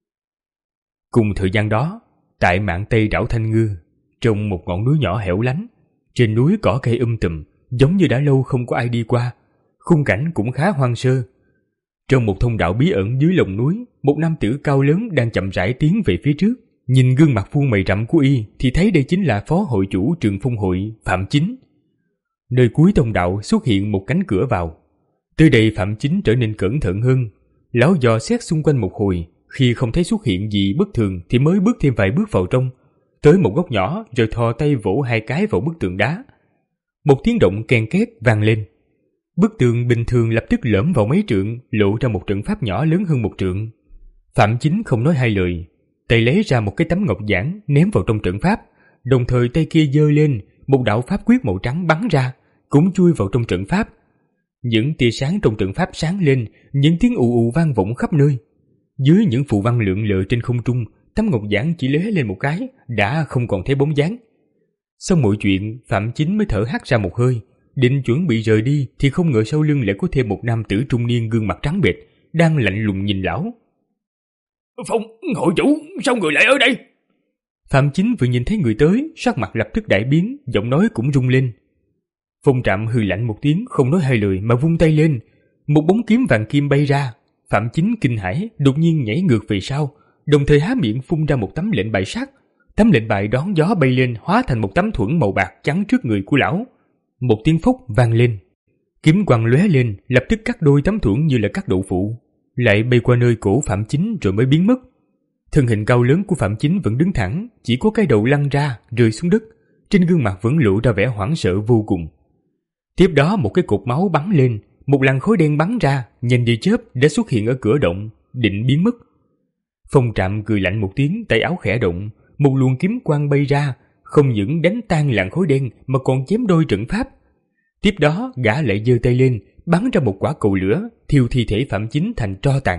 Cùng thời gian đó, tại mạn tây đảo Thanh Ngư, trong một ngọn núi nhỏ hẻo lánh, trên núi cỏ cây um tùm, giống như đã lâu không có ai đi qua, khung cảnh cũng khá hoang sơ. Trong một thông đạo bí ẩn dưới lòng núi, một nam tử cao lớn đang chậm rãi tiến về phía trước. Nhìn gương mặt vuông mày rậm của y thì thấy đây chính là phó hội chủ Trường Phong hội Phạm Chính. Nơi cuối thông đạo xuất hiện một cánh cửa vào. Tới đây Phạm Chính trở nên cẩn thận hơn. Lão dò xét xung quanh một hồi, khi không thấy xuất hiện gì bất thường thì mới bước thêm vài bước vào trong, tới một góc nhỏ rồi thò tay vỗ hai cái vào bức tường đá. Một tiếng động ken két vang lên. Bức tường bình thường lập tức lõm vào mấy trượng, lộ ra một trận pháp nhỏ lớn hơn một trượng. Phạm Chính không nói hai lời, tay lấy ra một cái tấm ngọc giản ném vào trong trận pháp, đồng thời tay kia giơ lên, một đạo pháp quyết màu trắng bắn ra, cũng chui vào trong trận pháp. Những tia sáng trong trận pháp sáng lên, những tiếng ù ù vang vọng khắp nơi. Dưới những phù văn lượn lờ trên không trung, tấm ngọc giản chỉ lóe lên một cái, đã không còn thấy bóng dáng. Sau mọi chuyện, Phạm Chính mới thở hắt ra một hơi, định chuẩn bị rời đi thì không ngờ sau lưng lại có thêm một nam tử trung niên gương mặt trắng bệch, đang lạnh lùng nhìn lão. Phong, hội chủ, sao người lại ở đây? Phạm Chính vừa nhìn thấy người tới, sắc mặt lập tức đại biến, giọng nói cũng rung lên. Phong Trạm hừ lạnh một tiếng, không nói hai lời mà vung tay lên, một bóng kiếm vàng kim bay ra. Phạm Chính kinh hãi, đột nhiên nhảy ngược về sau, đồng thời há miệng phun ra một tấm lệnh bài sắt. Tấm lệnh bài đón gió bay lên, hóa thành một tấm thuẫn màu bạc chắn trước người của lão. Một tiếng phốc vang lên, kiếm quang lóe lên, lập tức cắt đôi tấm thuẫn như là cắt đậu phụ, lại bay qua nơi cổ Phạm Chính rồi mới biến mất. Thân hình cao lớn của Phạm Chính vẫn đứng thẳng, chỉ có cái đầu lăn ra rơi xuống đất, trên gương mặt vẫn lộ ra vẻ hoảng sợ vô cùng. Tiếp đó một cái cột máu bắn lên, một làn khói đen bắn ra, nhanh như chớp đã xuất hiện ở cửa động, định biến mất. Phong Trạm cười lạnh một tiếng, tay áo khẽ động, một luồng kiếm quang bay ra, không những đánh tan làn khói đen mà còn chém đôi trận pháp. Tiếp đó gã lại giơ tay lên, bắn ra một quả cầu lửa, thiêu thi thể Phạm Chính thành tro tàn.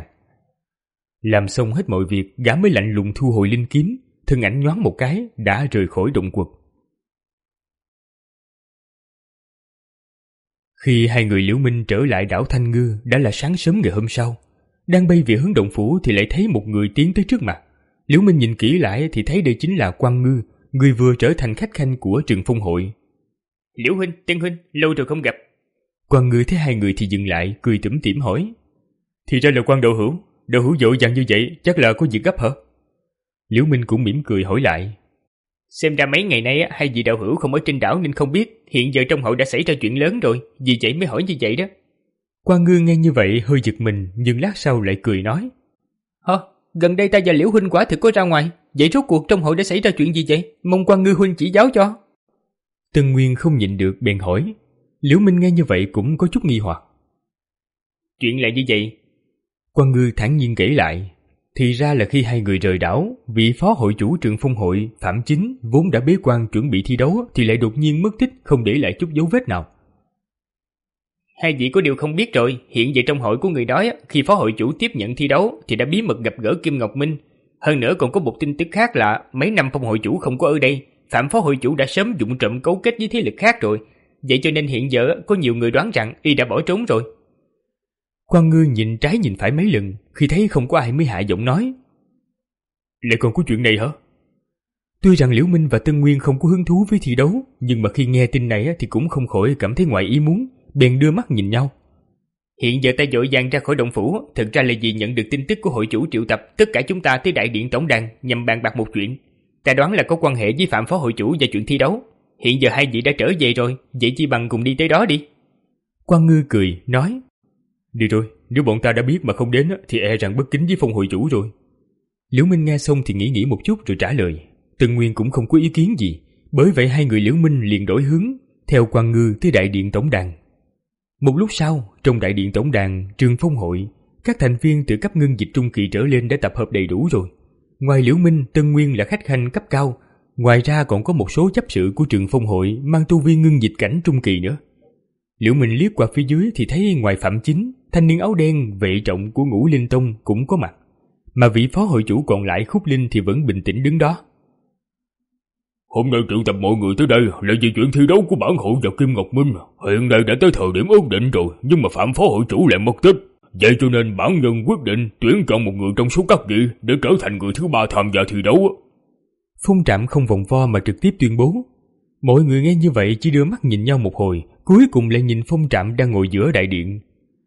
Làm xong hết mọi việc, gã mới lạnh lùng thu hồi linh kiếm, thân ảnh nhoáng một cái đã rời khỏi động quật. Khi hai người Liễu Minh trở lại đảo Thanh Ngư đã là sáng sớm ngày hôm sau. Đang bay về hướng động phủ thì lại thấy một người tiến tới trước mặt. Liễu Minh nhìn kỹ lại thì thấy đây chính là Quan Ngư, người vừa trở thành khách khanh của Trường Phong hội. Liễu huynh, Tân huynh, lâu rồi không gặp. Quan Ngư thấy hai người thì dừng lại, cười tủm tỉm hỏi. Thì ra là Quan đạo hữu, đạo hữu vội vàng như vậy, chắc là có việc gấp hả? Liễu Minh cũng mỉm cười hỏi lại. Xem ra mấy ngày nay hai vị đạo hữu không ở trên đảo nên không biết, hiện giờ trong hội đã xảy ra chuyện lớn rồi, vì vậy mới hỏi như vậy đó. Quan Ngư nghe như vậy hơi giật mình, nhưng lát sau lại cười nói. Hả? Gần đây ta và Liễu huynh quả thực có ra ngoài, vậy rốt cuộc trong hội đã xảy ra chuyện gì vậy? Mong Quan Ngư huynh chỉ giáo cho. Tân Nguyên không nhịn được bèn hỏi. Liễu Minh nghe như vậy cũng có chút nghi hoặc. Chuyện là như vậy. Quan Ngư thản nhiên kể lại. Thì ra là khi hai người rời đảo, vị phó hội chủ Trường Phong hội Phạm Chính vốn đã bế quan chuẩn bị thi đấu thì lại đột nhiên mất tích, không để lại chút dấu vết nào. Hai vị có điều không biết rồi, hiện giờ trong hội của người đó, khi phó hội chủ tiếp nhận thi đấu thì đã bí mật gặp gỡ Kim Ngọc Minh. Hơn nữa còn có một tin tức khác là mấy năm Phong hội chủ không có ở đây, Phạm phó hội chủ đã sớm dụng trộm cấu kết với thế lực khác rồi. Vậy cho nên hiện giờ có nhiều người đoán rằng y đã bỏ trốn rồi. Quan Ngư nhìn trái nhìn phải mấy lần, khi thấy không có ai mới hạ giọng nói. Lại còn có chuyện này hả? Tuy rằng Liễu Minh và Tân Nguyên không có hứng thú với thi đấu, nhưng mà khi nghe tin này thì cũng không khỏi cảm thấy ngoài ý muốn, bèn đưa mắt nhìn nhau. Hiện giờ ta vội vàng ra khỏi động phủ, thực ra là vì nhận được tin tức của hội chủ triệu tập tất cả chúng ta tới đại điện tổng đàn nhằm bàn bạc một chuyện. Ta đoán là có quan hệ với Phạm phó hội chủ và chuyện thi đấu. Hiện giờ hai vị đã trở về rồi, vậy chi bằng cùng đi tới đó đi. Quan Ngư cười, nói. Đi rồi, nếu bọn ta đã biết mà không đến thì e rằng bất kính với Phong hội chủ rồi. Liễu Minh nghe xong thì nghĩ nghĩ một chút rồi trả lời. Tân Nguyên cũng không có ý kiến gì, bởi vậy hai người Liễu Minh liền đổi hướng, theo Quan Ngư tới đại điện tổng đàn. Một lúc sau, trong đại điện tổng đàn Trường Phong hội, các thành viên từ cấp ngưng dịch trung kỳ trở lên đã tập hợp đầy đủ rồi. Ngoài Liễu Minh, Tân Nguyên là khách khanh cấp cao, ngoài ra còn có một số chấp sự của Trường Phong hội mang tu vi ngưng dịch cảnh trung kỳ nữa. Liễu Minh liếc qua phía dưới thì thấy ngoài Phạm Chính, thanh niên áo đen vệ trọng của Ngũ Linh Tông cũng có mặt, mà vị phó hội chủ còn lại Khúc Linh thì vẫn bình tĩnh đứng đó. Hôm nay triệu tập mọi người tới đây là vì chuyện thi đấu của bản hội và Kim Ngọc Minh. Hiện nay đã tới thời điểm ước định rồi, nhưng mà Phạm phó hội chủ lại mất tích. Vậy cho nên bản nhân quyết định tuyển chọn một người trong số các vị để trở thành người thứ ba tham gia thi đấu. Phong Trạm không vòng vo mà trực tiếp tuyên bố. Mọi người nghe như vậy chỉ đưa mắt nhìn nhau một hồi, cuối cùng lại nhìn Phong Trạm đang ngồi giữa đại điện.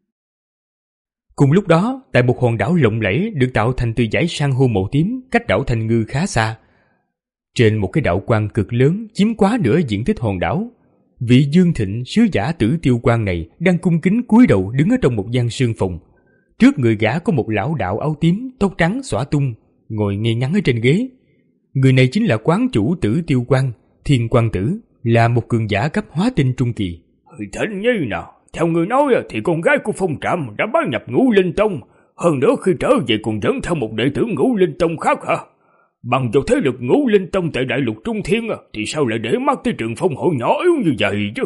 Cùng lúc đó, tại một hòn đảo lộng lẫy được tạo thành từ dải san hô màu tím cách đảo Thanh Ngư khá xa. Trên một cái đạo quan cực lớn chiếm quá nửa diện tích hòn đảo, vị Dương Thịnh sứ giả Tử Tiêu Quan này đang cung kính cúi đầu đứng ở trong một gian sương phòng. Trước người gã có một lão đạo áo tím, tóc trắng xõa tung, ngồi ngay ngắn ở trên ghế. Người này chính là quán chủ Tử Tiêu Quan, Thiên Quan Tử, là một cường giả cấp hóa tinh trung kỳ. Thịnh Nhi nào, theo người nói thì con gái của Phong Trạm đã bái nhập Ngũ Linh Tông, hơn nữa khi trở về còn dẫn theo một đệ tử Ngũ Linh Tông khác hả? Bằng vào thế lực Ngũ Linh Tông tại đại lục Trung Thiên thì sao lại để mắt tới Trường Phong hội nhỏ yếu như vậy chứ?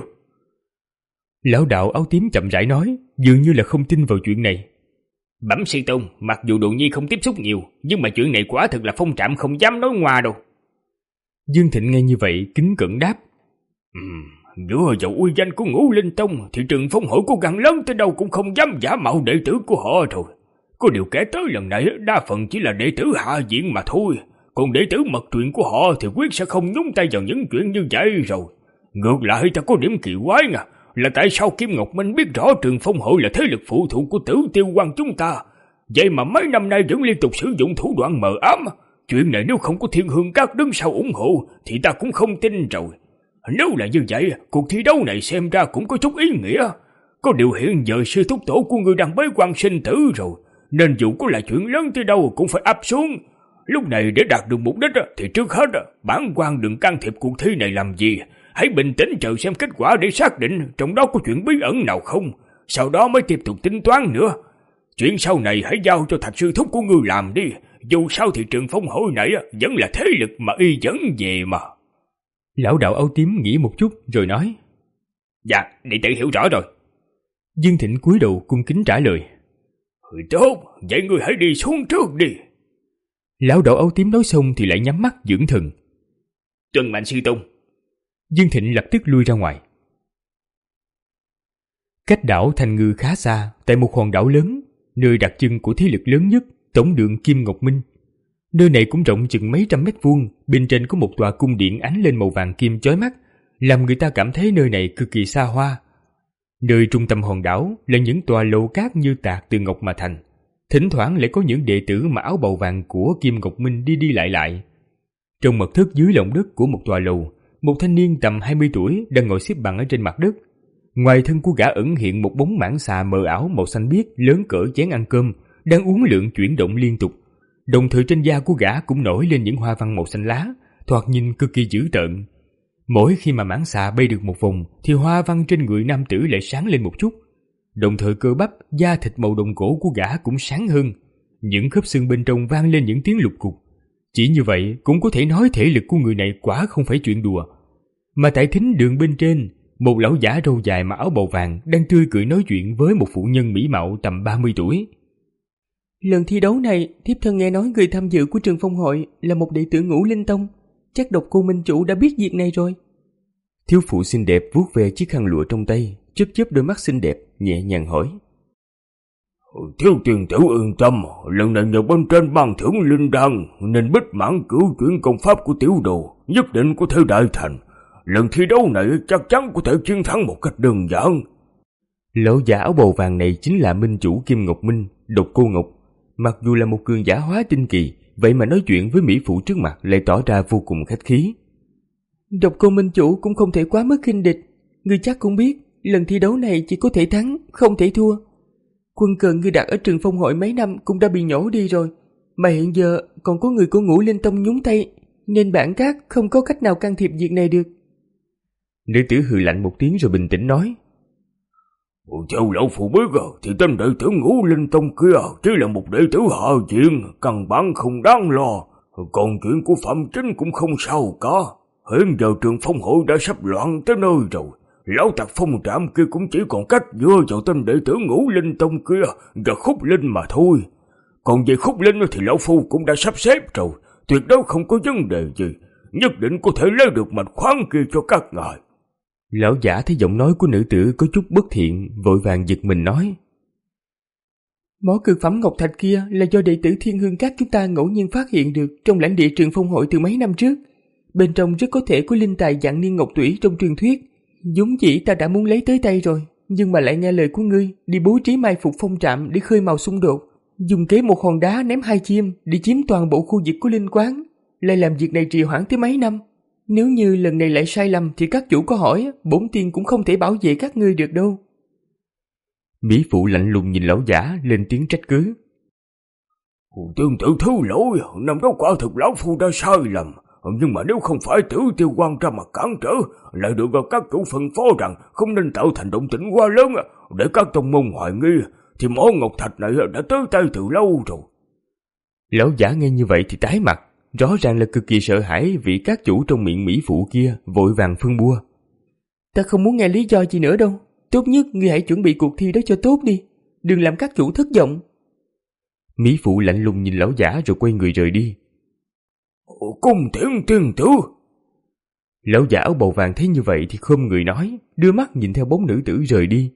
Lão đạo áo tím chậm rãi nói, dường như là không tin vào chuyện này. Bẩm sư tôn, mặc dù Đồ Nhi không tiếp xúc nhiều, nhưng mà chuyện này quả thực là Phong Trạm không dám nói ngoa đâu. Dương Thịnh nghe như vậy kính cẩn đáp. Ừm, dựa vào uy danh của Ngũ Linh Tông thì Trường Phong hội có gan lớn tới đâu cũng không dám giả mạo đệ tử của họ rồi. Có điều kể tới lần này đa phần chỉ là đệ tử hạ viện mà thôi, còn đệ tử mật truyền của họ thì quyết sẽ không nhúng tay vào những chuyện như vậy rồi. Ngược lại ta có điểm kỳ quái nha, là tại sao Kim Ngọc Minh biết rõ Trường Phong hội là thế lực phụ thuộc của Tử Tiêu Quan chúng ta, vậy mà mấy năm nay vẫn liên tục sử dụng thủ đoạn mờ ám. Chuyện này nếu không có Thiên Hương Các đứng sau ủng hộ thì ta cũng không tin rồi. Nếu là như vậy, cuộc thi đấu này xem ra cũng có chút ý nghĩa. Có điều hiện giờ sư thúc tổ của ngươi đang bế quan sinh tử rồi, nên dù có là chuyện lớn tới đâu cũng phải áp xuống. Lúc này để đạt được mục đích thì trước hết bản quan đừng can thiệp cuộc thi này làm gì. Hãy bình tĩnh chờ xem kết quả để xác định trong đó có chuyện bí ẩn nào không, sau đó mới tiếp tục tính toán nữa. Chuyện sau này hãy giao cho thạch sư thúc của ngươi làm đi, dù sao thì Trường Phong hội này vẫn là thế lực mà y dẫn về mà. Lão đạo áo tím nghĩ một chút rồi nói. Dạ, đệ tử hiểu rõ rồi. Dương Thịnh cúi đầu cung kính trả lời. Ừ, tốt, vậy ngươi hãy đi xuống trước đi. Lão đạo áo tím nói xong thì lại nhắm mắt dưỡng thần. Tuân mệnh sư tôn. Dương Thịnh lập tức lui ra ngoài. Cách đảo Thanh Ngư khá xa, tại một hòn đảo lớn, nơi đặt chân của thế lực lớn nhất, tổng đường Kim Ngọc Minh. Nơi này cũng rộng chừng mấy trăm mét vuông, bên trên có một tòa cung điện ánh lên màu vàng kim chói mắt, làm người ta cảm thấy nơi này cực kỳ xa hoa. Nơi trung tâm hòn đảo là những tòa lầu cát như tạc từ ngọc mà thành. Thỉnh thoảng lại có những đệ tử mặc áo bào vàng của Kim Ngọc Minh đi đi lại lại. Trong mật thất dưới lòng đất của một tòa lầu, một thanh niên tầm hai mươi tuổi đang ngồi xếp bằng ở trên mặt đất. Ngoài thân của gã ẩn hiện một bóng mãng xà mờ ảo màu xanh biếc lớn cỡ chén ăn cơm, đang uốn lượn chuyển động liên tục. Đồng thời trên da của gã cũng nổi lên những hoa văn màu xanh lá, thoạt nhìn cực kỳ dữ tợn. Mỗi khi mà mãng xà bay được một vòng thì hoa văn trên người nam tử lại sáng lên một chút. Đồng thời cơ bắp, da thịt màu đồng cổ của gã cũng sáng hơn. Những khớp xương bên trong vang lên những tiếng lục cục. Chỉ như vậy cũng có thể nói thể lực của người này quả không phải chuyện đùa. Mà tại thính đường bên trên, một lão giả râu dài mặc áo bào vàng đang tươi cười nói chuyện với một phụ nhân mỹ mạo tầm ba mươi tuổi. Lần thi đấu này, thiếp thân nghe nói người tham dự của trường phong hội là một đệ tử Ngũ Linh Tông. Chắc độc cô minh chủ đã biết việc này rồi. Thiếu phụ xinh đẹp vuốt về chiếc khăn lụa trong tay, chớp chớp đôi mắt xinh đẹp, nhẹ nhàng hỏi. Thiếu tiền tử yên tâm, lần này nhờ bên trên ban thưởng linh đan, nên bích mãn cửu chuyển công pháp của tiểu đồ nhất định có thể đại thành. Lần thi đấu này chắc chắn có thể chiến thắng một cách đơn giản. Lão giả áo bào vàng này chính là minh chủ Kim Ngọc Minh, Độc Cô Ngọc. Mặc dù là một cường giả hóa tinh kỳ, vậy mà nói chuyện với mỹ phụ trước mặt lại tỏ ra vô cùng khách khí. Độc cô minh chủ cũng không thể quá mức khinh địch. Ngươi chắc cũng biết, lần thi đấu này chỉ có thể thắng, không thể thua. Quân cờ ngươi đặt ở trường phong hội mấy năm cũng đã bị nhổ đi rồi, mà hiện giờ còn có người của Ngũ Linh Tông nhúng tay, nên bản các không có cách nào can thiệp việc này được. Nữ tử hừ lạnh một tiếng rồi bình tĩnh nói. Theo lão phụ biết thì tên đệ tử Ngũ Linh Tông kia chỉ là một đệ tử hạ diện, căn bản không đáng lo. Còn chuyện của Phạm Chính cũng không sao cả. Hiện giờ trường phong hội đã sắp loạn tới nơi rồi. Lão tặc phong trạm kia cũng chỉ còn cách dựa vào tên đệ tử Ngũ Linh Tông kia và Khúc Linh mà thôi. Còn về Khúc Linh thì lão phu cũng đã sắp xếp rồi, tuyệt đối không có vấn đề gì, nhất định có thể lấy được mạch khoáng kia cho các ngài. Lão giả thấy giọng nói của nữ tử có chút bất thiện, vội vàng giật mình nói. Mỏ cực phẩm ngọc thạch kia là do đệ tử Thiên Hương Các chúng ta ngẫu nhiên phát hiện được trong lãnh địa trường phong hội từ mấy năm trước. Bên trong rất có thể có linh tài dạng niên ngọc tủy trong truyền thuyết. Vốn dĩ ta đã muốn lấy tới tay rồi, nhưng mà lại nghe lời của ngươi đi bố trí mai phục phong trạm để khơi mào xung đột, dùng kế một hòn đá ném hai chim để chiếm toàn bộ khu vực của linh quán, lại làm việc này trì hoãn tới mấy năm. Nếu như lần này lại sai lầm thì các chủ có hỏi, bổn tiên cũng không thể bảo vệ các ngươi được đâu. Mỹ phụ lạnh lùng nhìn lão giả, lên tiếng trách cứ. Tương tự thứ lỗi, năm đó quả thực lão phu đã sai lầm. Nhưng mà nếu không phải Tử Tiêu Quan ra mặt cản trở, lại được các chủ phân phó rằng không nên tạo thành động tĩnh quá lớn để các tông môn hoài nghi, thì mỏ ngọc thạch này đã tới tay từ lâu rồi. Lão giả nghe như vậy thì tái mặt, rõ ràng là cực kỳ sợ hãi vì các chủ trong miệng mỹ phụ kia vội vàng phân bua. Ta không muốn nghe lý do gì nữa đâu, tốt nhất ngươi hãy chuẩn bị cuộc thi đó cho tốt đi, đừng làm các chủ thất vọng. Mỹ phụ lạnh lùng nhìn lão giả rồi quay người rời đi. Cung tiễn tiên tử. Lão giả áo bào vàng thấy như vậy thì khom người nói, đưa mắt nhìn theo bóng nữ tử rời đi.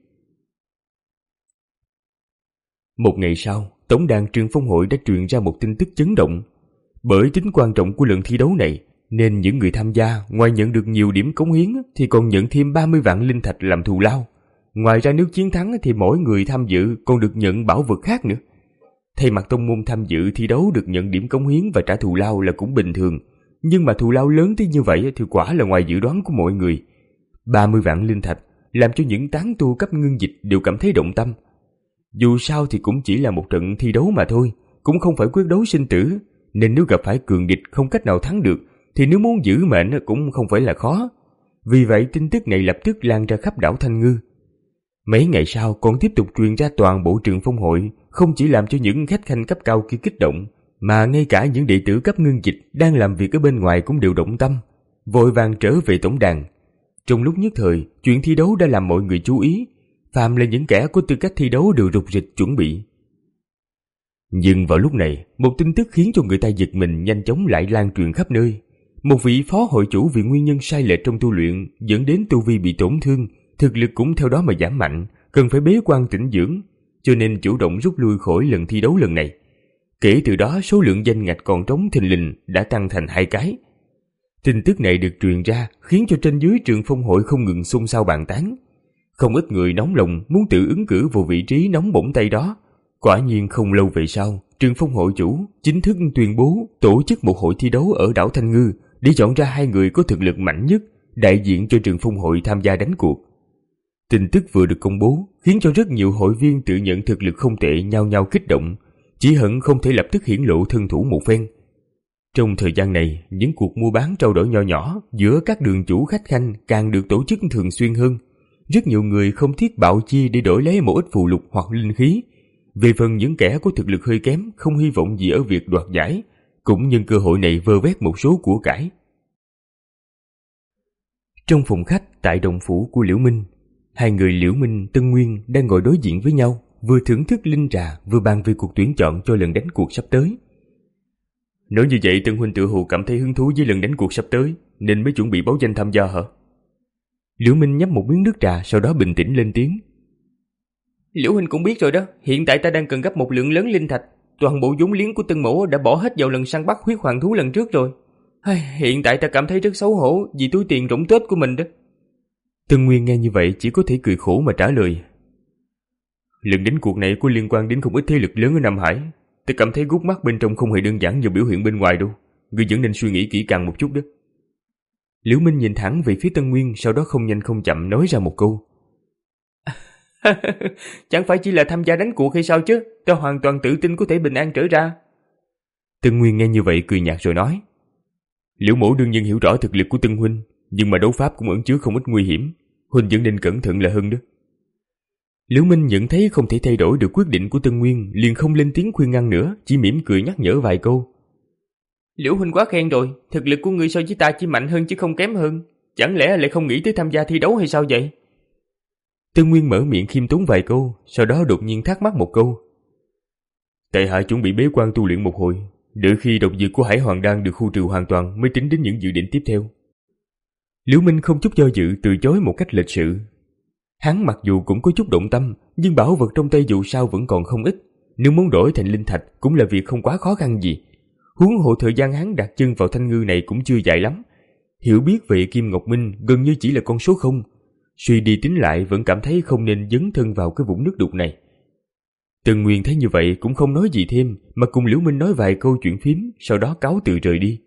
Một ngày sau, tổng đàn trường phong hội đã truyền ra một tin tức chấn động. Bởi tính quan trọng của lần thi đấu này, nên những người tham gia ngoài nhận được nhiều điểm cống hiến thì còn nhận thêm ba mươi vạn linh thạch làm thù lao. Ngoài ra nếu chiến thắng thì mỗi người tham dự còn được nhận bảo vật khác nữa. Thay mặt tông môn tham dự thi đấu được nhận điểm cống hiến và trả thù lao là cũng bình thường, nhưng mà thù lao lớn tới như vậy thì quả là ngoài dự đoán của mọi người. ba mươi vạn linh thạch làm cho những tán tu cấp ngưng dịch đều cảm thấy động tâm. Dù sao thì cũng chỉ là một trận thi đấu mà thôi, cũng không phải quyết đấu sinh tử, nên nếu gặp phải cường địch không cách nào thắng được thì nếu muốn giữ mệnh cũng không phải là khó. Vì vậy tin tức này lập tức lan ra khắp đảo Thanh Ngư. Mấy ngày sau còn tiếp tục truyền ra toàn bộ trường phong hội, không chỉ làm cho những khách khanh cấp cao kia kích động, mà ngay cả những đệ tử cấp ngưng dịch đang làm việc ở bên ngoài cũng đều động tâm, vội vàng trở về tổng đàn. Trong lúc nhất thời, chuyện thi đấu đã làm mọi người chú ý, phàm là những kẻ có tư cách thi đấu đều rục rịch chuẩn bị. Nhưng vào lúc này, một tin tức khiến cho người ta giật mình nhanh chóng lại lan truyền khắp nơi. Một vị phó hội chủ vì nguyên nhân sai lệch trong tu luyện dẫn đến tu vi bị tổn thương, thực lực cũng theo đó mà giảm mạnh, cần phải bế quan tĩnh dưỡng, cho nên chủ động rút lui khỏi lần thi đấu lần này. Kể từ đó số lượng danh ngạch còn trống thình lình đã tăng thành hai cái. Tin tức này được truyền ra khiến cho trên dưới Trường Phong hội không ngừng xôn xao bàn tán. Không ít người nóng lòng muốn tự ứng cử vào vị trí nóng bỏng tay đó. Quả nhiên không lâu về sau, Trường Phong hội chủ chính thức tuyên bố tổ chức một hội thi đấu ở đảo Thanh Ngư để chọn ra hai người có thực lực mạnh nhất đại diện cho Trường Phong hội tham gia đánh cuộc. Tin tức vừa được công bố khiến cho rất nhiều hội viên tự nhận thực lực không tệ nhao nhao kích động, chỉ hận không thể lập tức hiển lộ thân thủ một phen. Trong thời gian này, những cuộc mua bán trao đổi nho nhỏ giữa các đường chủ khách khanh càng được tổ chức thường xuyên hơn. Rất nhiều người không thiết bạo chi để đổi lấy một ít phù lục hoặc linh khí. Về phần những kẻ có thực lực hơi kém không hy vọng gì ở việc đoạt giải, cũng nhân cơ hội này vơ vét một số của cải. Trong phòng khách tại đồng phủ của Liễu Minh, hai người Liễu Minh, Tân Nguyên đang ngồi đối diện với nhau, vừa thưởng thức linh trà vừa bàn về cuộc tuyển chọn cho lần đánh cuộc sắp tới. Nói như vậy, Tân huynh tự hồ cảm thấy hứng thú với lần đánh cuộc sắp tới nên mới chuẩn bị báo danh tham gia hả? Liễu Minh nhấp một miếng nước trà, sau đó bình tĩnh lên tiếng. Liễu huynh cũng biết rồi đó, hiện tại ta đang cần gấp một lượng lớn linh thạch, toàn bộ vốn liếng của Tân mỗ đã bỏ hết vào lần săn bắt huyết hoàng thú lần trước rồi. Hiện tại ta cảm thấy rất xấu hổ vì túi tiền rỗng tuếch của mình đó. Tân Nguyên nghe như vậy chỉ có thể cười khổ mà trả lời. Lần đánh cuộc này có liên quan đến không ít thế lực lớn ở Nam Hải. Ta cảm thấy gút mắt bên trong không hề đơn giản như biểu hiện bên ngoài đâu. Ngươi vẫn nên suy nghĩ kỹ càng một chút đó. Liễu Minh nhìn thẳng về phía Tân Nguyên, sau đó không nhanh không chậm nói ra một câu. Chẳng phải chỉ là tham gia đánh cuộc hay sao chứ? Ta hoàn toàn tự tin có thể bình an trở ra. Tân Nguyên nghe như vậy cười nhạt rồi nói. Liễu mỗ đương nhiên hiểu rõ thực lực của Tân huynh, nhưng mà đấu pháp cũng ẩn chứa không ít nguy hiểm. Huynh vẫn nên cẩn thận là hơn đó. Liễu Minh nhận thấy không thể thay đổi được quyết định của Tân Nguyên, liền không lên tiếng khuyên ngăn nữa, chỉ mỉm cười nhắc nhở vài câu. Liễu huynh quá khen rồi, thực lực của ngươi so với ta chỉ mạnh hơn chứ không kém hơn. Chẳng lẽ lại không nghĩ tới tham gia thi đấu hay sao vậy? Tân Nguyên mở miệng khiêm tốn vài câu, sau đó đột nhiên thắc mắc một câu. Tại hạ chuẩn bị bế quan tu luyện một hồi, đợi khi độc dược của Hải Hoàng Đan được khu trừ hoàn toàn mới tính đến những dự định tiếp theo. Liễu Minh không chút do dự từ chối một cách lịch sự. Hắn mặc dù cũng có chút động tâm, nhưng bảo vật trong tay dù sao vẫn còn không ít, nếu muốn đổi thành linh thạch cũng là việc không quá khó khăn gì. Huống hồ thời gian hắn đặt chân vào Thanh Ngư này cũng chưa dài lắm. Hiểu biết về Kim Ngọc Minh gần như chỉ là con số không. Suy đi tính lại vẫn cảm thấy không nên dấn thân vào cái vũng nước đục này. Tần Nguyên thấy như vậy cũng không nói gì thêm, mà cùng Liễu Minh nói vài câu chuyện phím, sau đó cáo từ rời đi.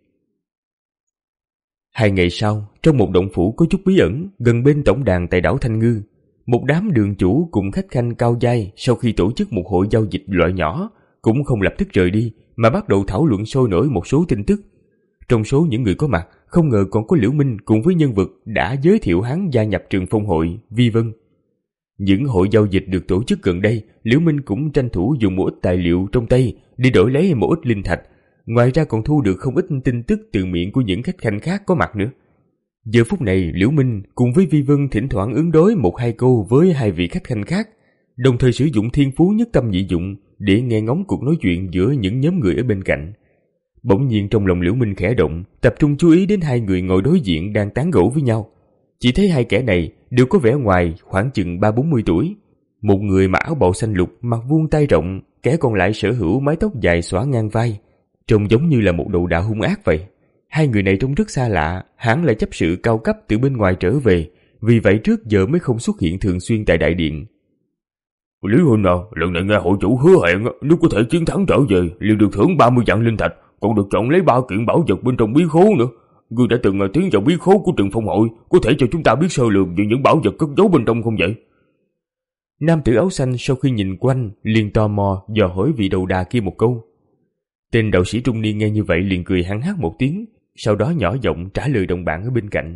Hai ngày sau, trong một động phủ có chút bí ẩn gần bên tổng đàn tại đảo Thanh Ngư, một đám đường chủ cùng khách khanh cao giai sau khi tổ chức một hội giao dịch loại nhỏ cũng không lập tức rời đi, mà bắt đầu thảo luận sôi nổi một số tin tức. Trong số những người có mặt, không ngờ còn có Liễu Minh cùng với nhân vật đã giới thiệu hắn gia nhập Trường Phong hội, Vi Vân. Những hội giao dịch được tổ chức gần đây, Liễu Minh cũng tranh thủ dùng một ít tài liệu trong tay để đổi lấy một ít linh thạch. Ngoài ra còn thu được không ít tin tức từ miệng của những khách khanh khác có mặt nữa. Giờ phút này, Liễu Minh cùng với Vi Vân thỉnh thoảng ứng đối một hai câu với hai vị khách khanh khác, đồng thời sử dụng thiên phú nhất tâm nhị dụng để nghe ngóng cuộc nói chuyện giữa những nhóm người ở bên cạnh. Bỗng nhiên trong lòng Liễu Minh khẽ động, tập trung chú ý đến hai người ngồi đối diện đang tán gẫu với nhau. Chỉ thấy hai kẻ này đều có vẻ ngoài khoảng chừng ba bốn mươi tuổi. Một người mặc áo bào xanh lục, mặt vuông tay rộng, kẻ còn lại sở hữu mái tóc dài xõa ngang vai, trông giống như là một đầu đà hung ác vậy. Hai người này trông rất xa lạ, hẳn là chấp sự cao cấp từ bên ngoài trở về, vì vậy trước giờ mới không xuất hiện thường xuyên tại đại điện. Lý huynh à, lần này nghe hội chủ hứa hẹn nếu có thể chiến thắng trở về liền được thưởng ba mươi vạn linh thạch, còn được chọn lấy ba kiện bảo vật bên trong bí khố nữa. Ngươi đã từng tiến vào bí khố của Trường Phong hội, có thể cho chúng ta biết sơ lược về những bảo vật cất giấu bên trong không vậy? Nam tử áo xanh sau khi nhìn quanh liền tò mò dò hỏi vị đầu đà kia một câu. Tên đạo sĩ trung niên nghe như vậy liền cười hăng hắc một tiếng, sau đó nhỏ giọng trả lời đồng bạn ở bên cạnh.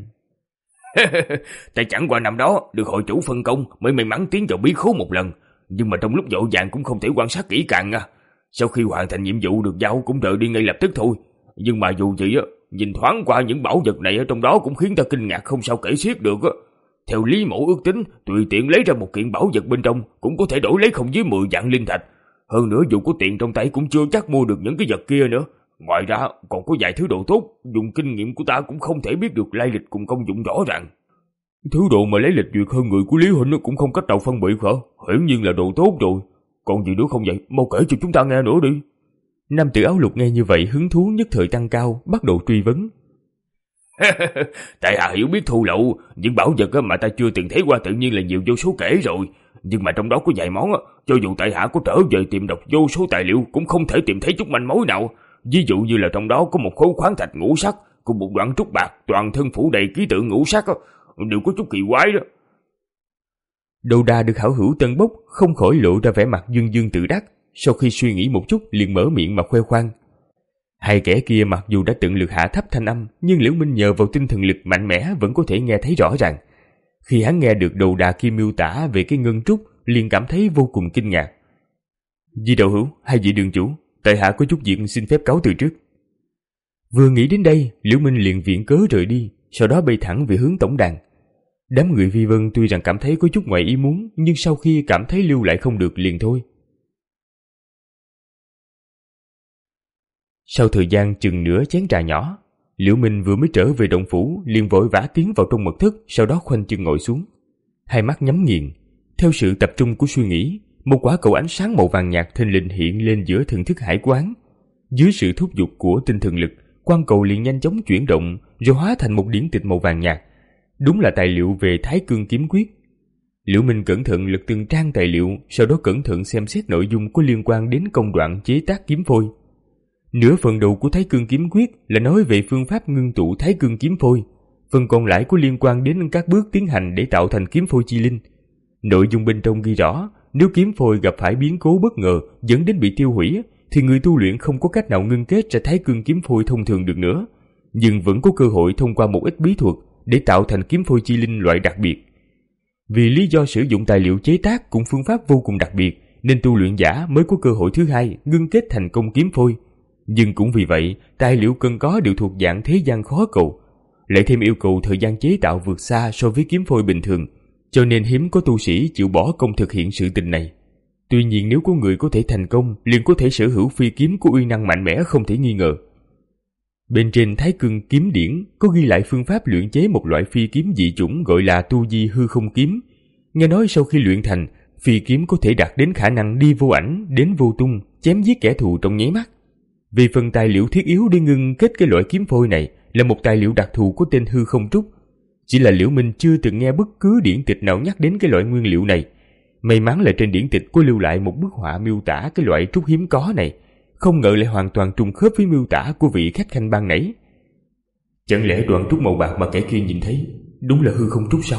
Ta chẳng qua năm đó được hội chủ phân công mới may mắn tiến vào bí khố một lần, nhưng mà trong lúc vội vàng cũng không thể quan sát kỹ càng à. Sau khi hoàn thành nhiệm vụ được giao cũng rời đi ngay lập tức thôi. Nhưng mà dù vậy á, nhìn thoáng qua những bảo vật này ở trong đó cũng khiến ta kinh ngạc không sao kể xiết được á. Theo Lý mẫu ước tính, tùy tiện lấy ra một kiện bảo vật bên trong cũng có thể đổi lấy không dưới mười vạn linh thạch. Hơn nữa dù có tiền trong tay cũng chưa chắc mua được những cái vật kia nữa. Ngoài ra còn có vài thứ đồ tốt, dùng kinh nghiệm của ta cũng không thể biết được lai lịch cùng công dụng rõ ràng. Thứ đồ mà lấy lịch duyệt hơn người của Lý Huynh cũng không cách nào phân biệt hả? Hiển nhiên là đồ tốt rồi. Còn gì nữa không vậy? Mau kể cho chúng ta nghe nữa đi. Nam tử áo lục nghe như vậy hứng thú nhất thời tăng cao, bắt đầu truy vấn. Tại hạ hiểu biết thu lậu, những bảo vật mà ta chưa từng thấy qua tự nhiên là nhiều vô số kể rồi. Nhưng mà trong đó có vài món, cho dù tại hạ có trở về tìm đọc vô số tài liệu cũng không thể tìm thấy chút manh mối nào. Ví dụ như là trong đó có một khối khoáng thạch ngũ sắc, cùng một đoạn trúc bạc, toàn thân phủ đầy ký tự ngũ sắc, đều có chút kỳ quái đó. Đầu đà được hảo hữu tân bốc, không khỏi lộ ra vẻ mặt dương dương tự đắc. Sau khi suy nghĩ một chút liền mở miệng mà khoe khoang. Hai kẻ kia mặc dù đã tận lực hạ thấp thanh âm, nhưng Liễu Minh nhờ vào tinh thần lực mạnh mẽ vẫn có thể nghe thấy rõ ràng. Khi hắn nghe được đầu đà kia miêu tả về cái ngân trúc, liền cảm thấy vô cùng kinh ngạc. Di đạo hữu, hai vị đường chủ, tại hạ có chút việc xin phép cáo từ trước. Vừa nghĩ đến đây, Liễu Minh liền viện cớ rời đi, sau đó bay thẳng về hướng tổng đàn. Đám người Vi Vân tuy rằng cảm thấy có chút ngoài ý muốn, nhưng sau khi cảm thấy lưu lại không được liền thôi. Sau thời gian chừng nửa chén trà nhỏ, Liễu Minh vừa mới trở về động phủ liền vội vã tiến vào trong mật thất, sau đó khoanh chân ngồi xuống. Hai mắt nhắm nghiền, theo sự tập trung của suy nghĩ, một quả cầu ánh sáng màu vàng nhạt thình lình hiện lên giữa thần thức hải quán. Dưới sự thúc giục của tinh thần lực, quang cầu liền nhanh chóng chuyển động rồi hóa thành một điển tịch màu vàng nhạt. Đúng là tài liệu về Thái Cương Kiếm Quyết. Liễu Minh cẩn thận lật từng trang tài liệu, sau đó cẩn thận xem xét nội dung có liên quan đến công đoạn chế tác kiếm phôi. Nửa phần đầu của Thái Cương Kiếm Quyết là nói về phương pháp ngưng tụ Thái Cương Kiếm Phôi, phần còn lại có liên quan đến các bước tiến hành để tạo thành kiếm phôi chi linh. Nội dung bên trong ghi rõ, nếu kiếm phôi gặp phải biến cố bất ngờ dẫn đến bị tiêu hủy, thì người tu luyện không có cách nào ngưng kết ra Thái Cương Kiếm Phôi thông thường được nữa, nhưng vẫn có cơ hội thông qua một ít bí thuật để tạo thành kiếm phôi chi linh loại đặc biệt. Vì lý do sử dụng tài liệu chế tác cùng phương pháp vô cùng đặc biệt, nên tu luyện giả mới có cơ hội thứ hai ngưng kết thành công kiếm phôi. Nhưng cũng vì vậy, tài liệu cần có đều thuộc dạng thế gian khó cầu, lại thêm yêu cầu thời gian chế tạo vượt xa so với kiếm phôi bình thường, cho nên hiếm có tu sĩ chịu bỏ công thực hiện sự tình này. Tuy nhiên nếu có người có thể thành công, liền có thể sở hữu phi kiếm có uy năng mạnh mẽ không thể nghi ngờ. Bên trên Thái Cương Kiếm Điển có ghi lại phương pháp luyện chế một loại phi kiếm dị chủng gọi là Tu Di Hư Không Kiếm. Nghe nói sau khi luyện thành, phi kiếm có thể đạt đến khả năng đi vô ảnh, đến vô tung, chém giết kẻ thù trong nháy mắt. Vì phần tài liệu thiết yếu để ngưng kết cái loại kiếm phôi này là một tài liệu đặc thù có tên hư không trúc. Chỉ là Liễu Minh chưa từng nghe bất cứ điển tịch nào nhắc đến cái loại nguyên liệu này. May mắn là trên điển tịch có lưu lại một bức họa miêu tả cái loại trúc hiếm có này, không ngờ lại hoàn toàn trùng khớp với miêu tả của vị khách khanh ban nãy. Chẳng lẽ đoạn trúc màu bạc mà kẻ kia nhìn thấy đúng là hư không trúc sao?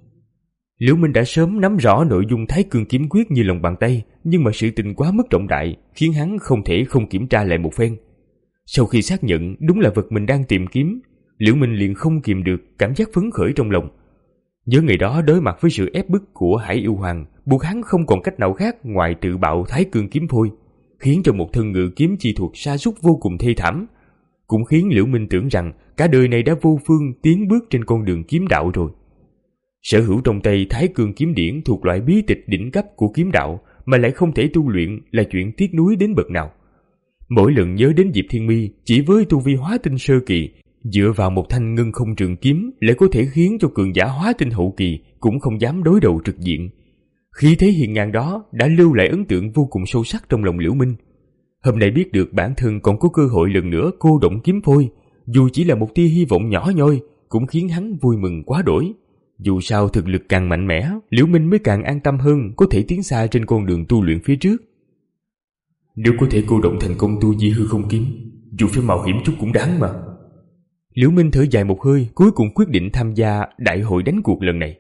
Liễu Minh đã sớm nắm rõ nội dung Thái Cương Kiếm Quyết như lòng bàn tay, nhưng mà sự tình quá mức trọng đại khiến hắn không thể không kiểm tra lại một phen. Sau khi xác nhận đúng là vật mình đang tìm kiếm, Liễu Minh liền không kìm được cảm giác phấn khởi trong lòng. Nhớ ngày đó đối mặt với sự ép bức của Hải Yêu Hoàng, buộc hắn không còn cách nào khác ngoài tự bạo Thái Cương Kiếm Phôi, khiến cho một thân ngự kiếm chi thuật sa sút vô cùng thê thảm, cũng khiến Liễu Minh tưởng rằng cả đời này đã vô phương tiến bước trên con đường kiếm đạo rồi. Sở hữu trong tay Thái Cương Kiếm Điển thuộc loại bí tịch đỉnh cấp của kiếm đạo mà lại không thể tu luyện là chuyện tiếc nuối đến bậc nào. Mỗi lần nhớ đến Diệp Thiên Mi chỉ với tu vi hóa tinh sơ kỳ, dựa vào một thanh ngân không trường kiếm lại có thể khiến cho cường giả hóa tinh hậu kỳ cũng không dám đối đầu trực diện. Khí thế hiên ngang đó đã lưu lại ấn tượng vô cùng sâu sắc trong lòng Liễu Minh. Hôm nay biết được bản thân còn có cơ hội lần nữa cô động kiếm phôi, dù chỉ là một tia hy vọng nhỏ nhoi, cũng khiến hắn vui mừng quá đổi. Dù sao thực lực càng mạnh mẽ, Liễu Minh mới càng an tâm hơn có thể tiến xa trên con đường tu luyện phía trước. Nếu có thể cô động thành công Tu Di Hư Không Kiếm, dù phải mạo hiểm chút cũng đáng mà. Liễu Minh thở dài một hơi, cuối cùng quyết định tham gia đại hội đánh cuộc lần này.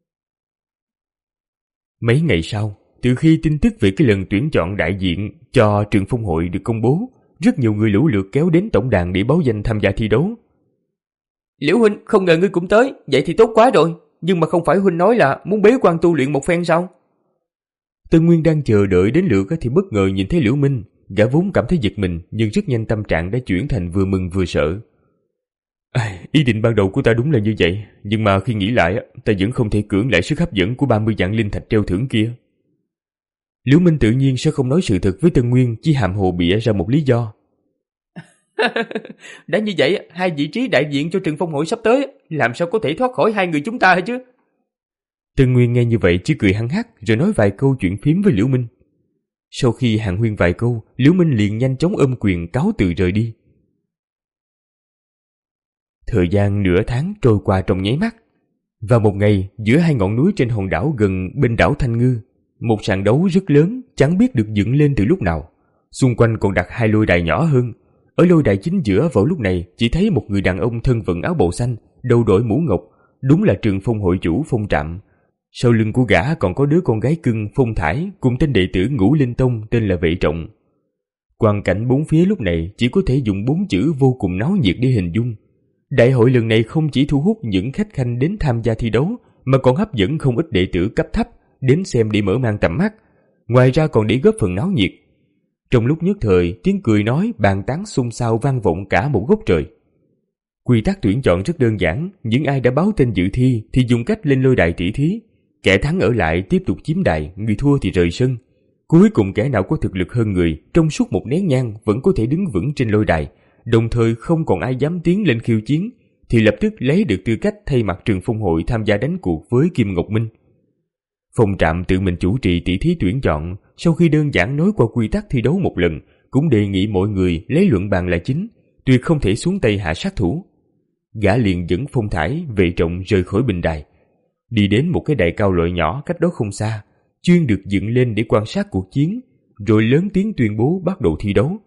Mấy ngày sau, từ khi tin tức về cái lần tuyển chọn đại diện cho trường phong hội được công bố, rất nhiều người lũ lượt kéo đến tổng đàn để báo danh tham gia thi đấu. Liễu huynh, không ngờ ngươi cũng tới, vậy thì tốt quá rồi. Nhưng mà không phải huynh nói là muốn bế quan tu luyện một phen sao? Tân Nguyên đang chờ đợi đến lượt thì bất ngờ nhìn thấy Liễu Minh. Gã vốn cảm thấy giật mình, nhưng rất nhanh tâm trạng đã chuyển thành vừa mừng vừa sợ. À, ý định ban đầu của ta đúng là như vậy, nhưng mà khi nghĩ lại, ta vẫn không thể cưỡng lại sức hấp dẫn của ba mươi vạn linh thạch treo thưởng kia. Liễu Minh tự nhiên sẽ không nói sự thật với Tân Nguyên, chỉ hàm hồ bịa ra một lý do. Đã như vậy, hai vị trí đại diện cho trường phong hội sắp tới, làm sao có thể thoát khỏi hai người chúng ta chứ? Tân Nguyên nghe như vậy chỉ cười hăng hắc rồi nói vài câu chuyện phím với Liễu Minh. Sau khi hàn huyên vài câu, Liễu Minh liền nhanh chóng ôm quyền cáo từ rời đi. Thời gian nửa tháng trôi qua trong nháy mắt. Vào một ngày, giữa hai ngọn núi trên hòn đảo gần bên đảo Thanh Ngư, một sàn đấu rất lớn chẳng biết được dựng lên từ lúc nào. Xung quanh còn đặt hai lôi đài nhỏ hơn. Ở lôi đài chính giữa vào lúc này chỉ thấy một người đàn ông thân vận áo bào xanh, đầu đội mũ ngọc, đúng là Trường Phong hội chủ Phong Trạm. Sau lưng của gã còn có đứa con gái cưng Phong Thải cùng tên đệ tử Ngũ Linh Tông tên là Vệ Trọng. Quang cảnh bốn phía lúc này chỉ có thể dùng bốn chữ vô cùng náo nhiệt để hình dung. Đại hội lần này không chỉ thu hút những khách khanh đến tham gia thi đấu mà còn hấp dẫn không ít đệ tử cấp thấp đến xem để mở mang tầm mắt, ngoài ra còn để góp phần náo nhiệt. Trong lúc nhất thời, tiếng cười nói bàn tán xôn xao vang vọng cả một góc trời. Quy tắc tuyển chọn rất đơn giản, những ai đã báo tên dự thi thì dùng cách lên lôi đài tỷ thí, kẻ thắng ở lại tiếp tục chiếm đài, người thua thì rời sân. Cuối cùng kẻ nào có thực lực hơn người trong suốt một nén nhang vẫn có thể đứng vững trên lôi đài, đồng thời không còn ai dám tiến lên khiêu chiến, thì lập tức lấy được tư cách thay mặt Trường Phong hội tham gia đánh cuộc với Kim Ngọc Minh. Phong Trạm tự mình chủ trì tỷ thí tuyển chọn, sau khi đơn giản nói qua quy tắc thi đấu một lần, cũng đề nghị mọi người lấy luận bàn là chính, tuyệt không thể xuống tay hạ sát thủ. Gã liền dẫn Phong Thải, Vệ Trọng rời khỏi bình đài, đi đến một cái đài cao loại nhỏ cách đó không xa, chuyên được dựng lên để quan sát cuộc chiến, rồi lớn tiếng tuyên bố bắt đầu thi đấu.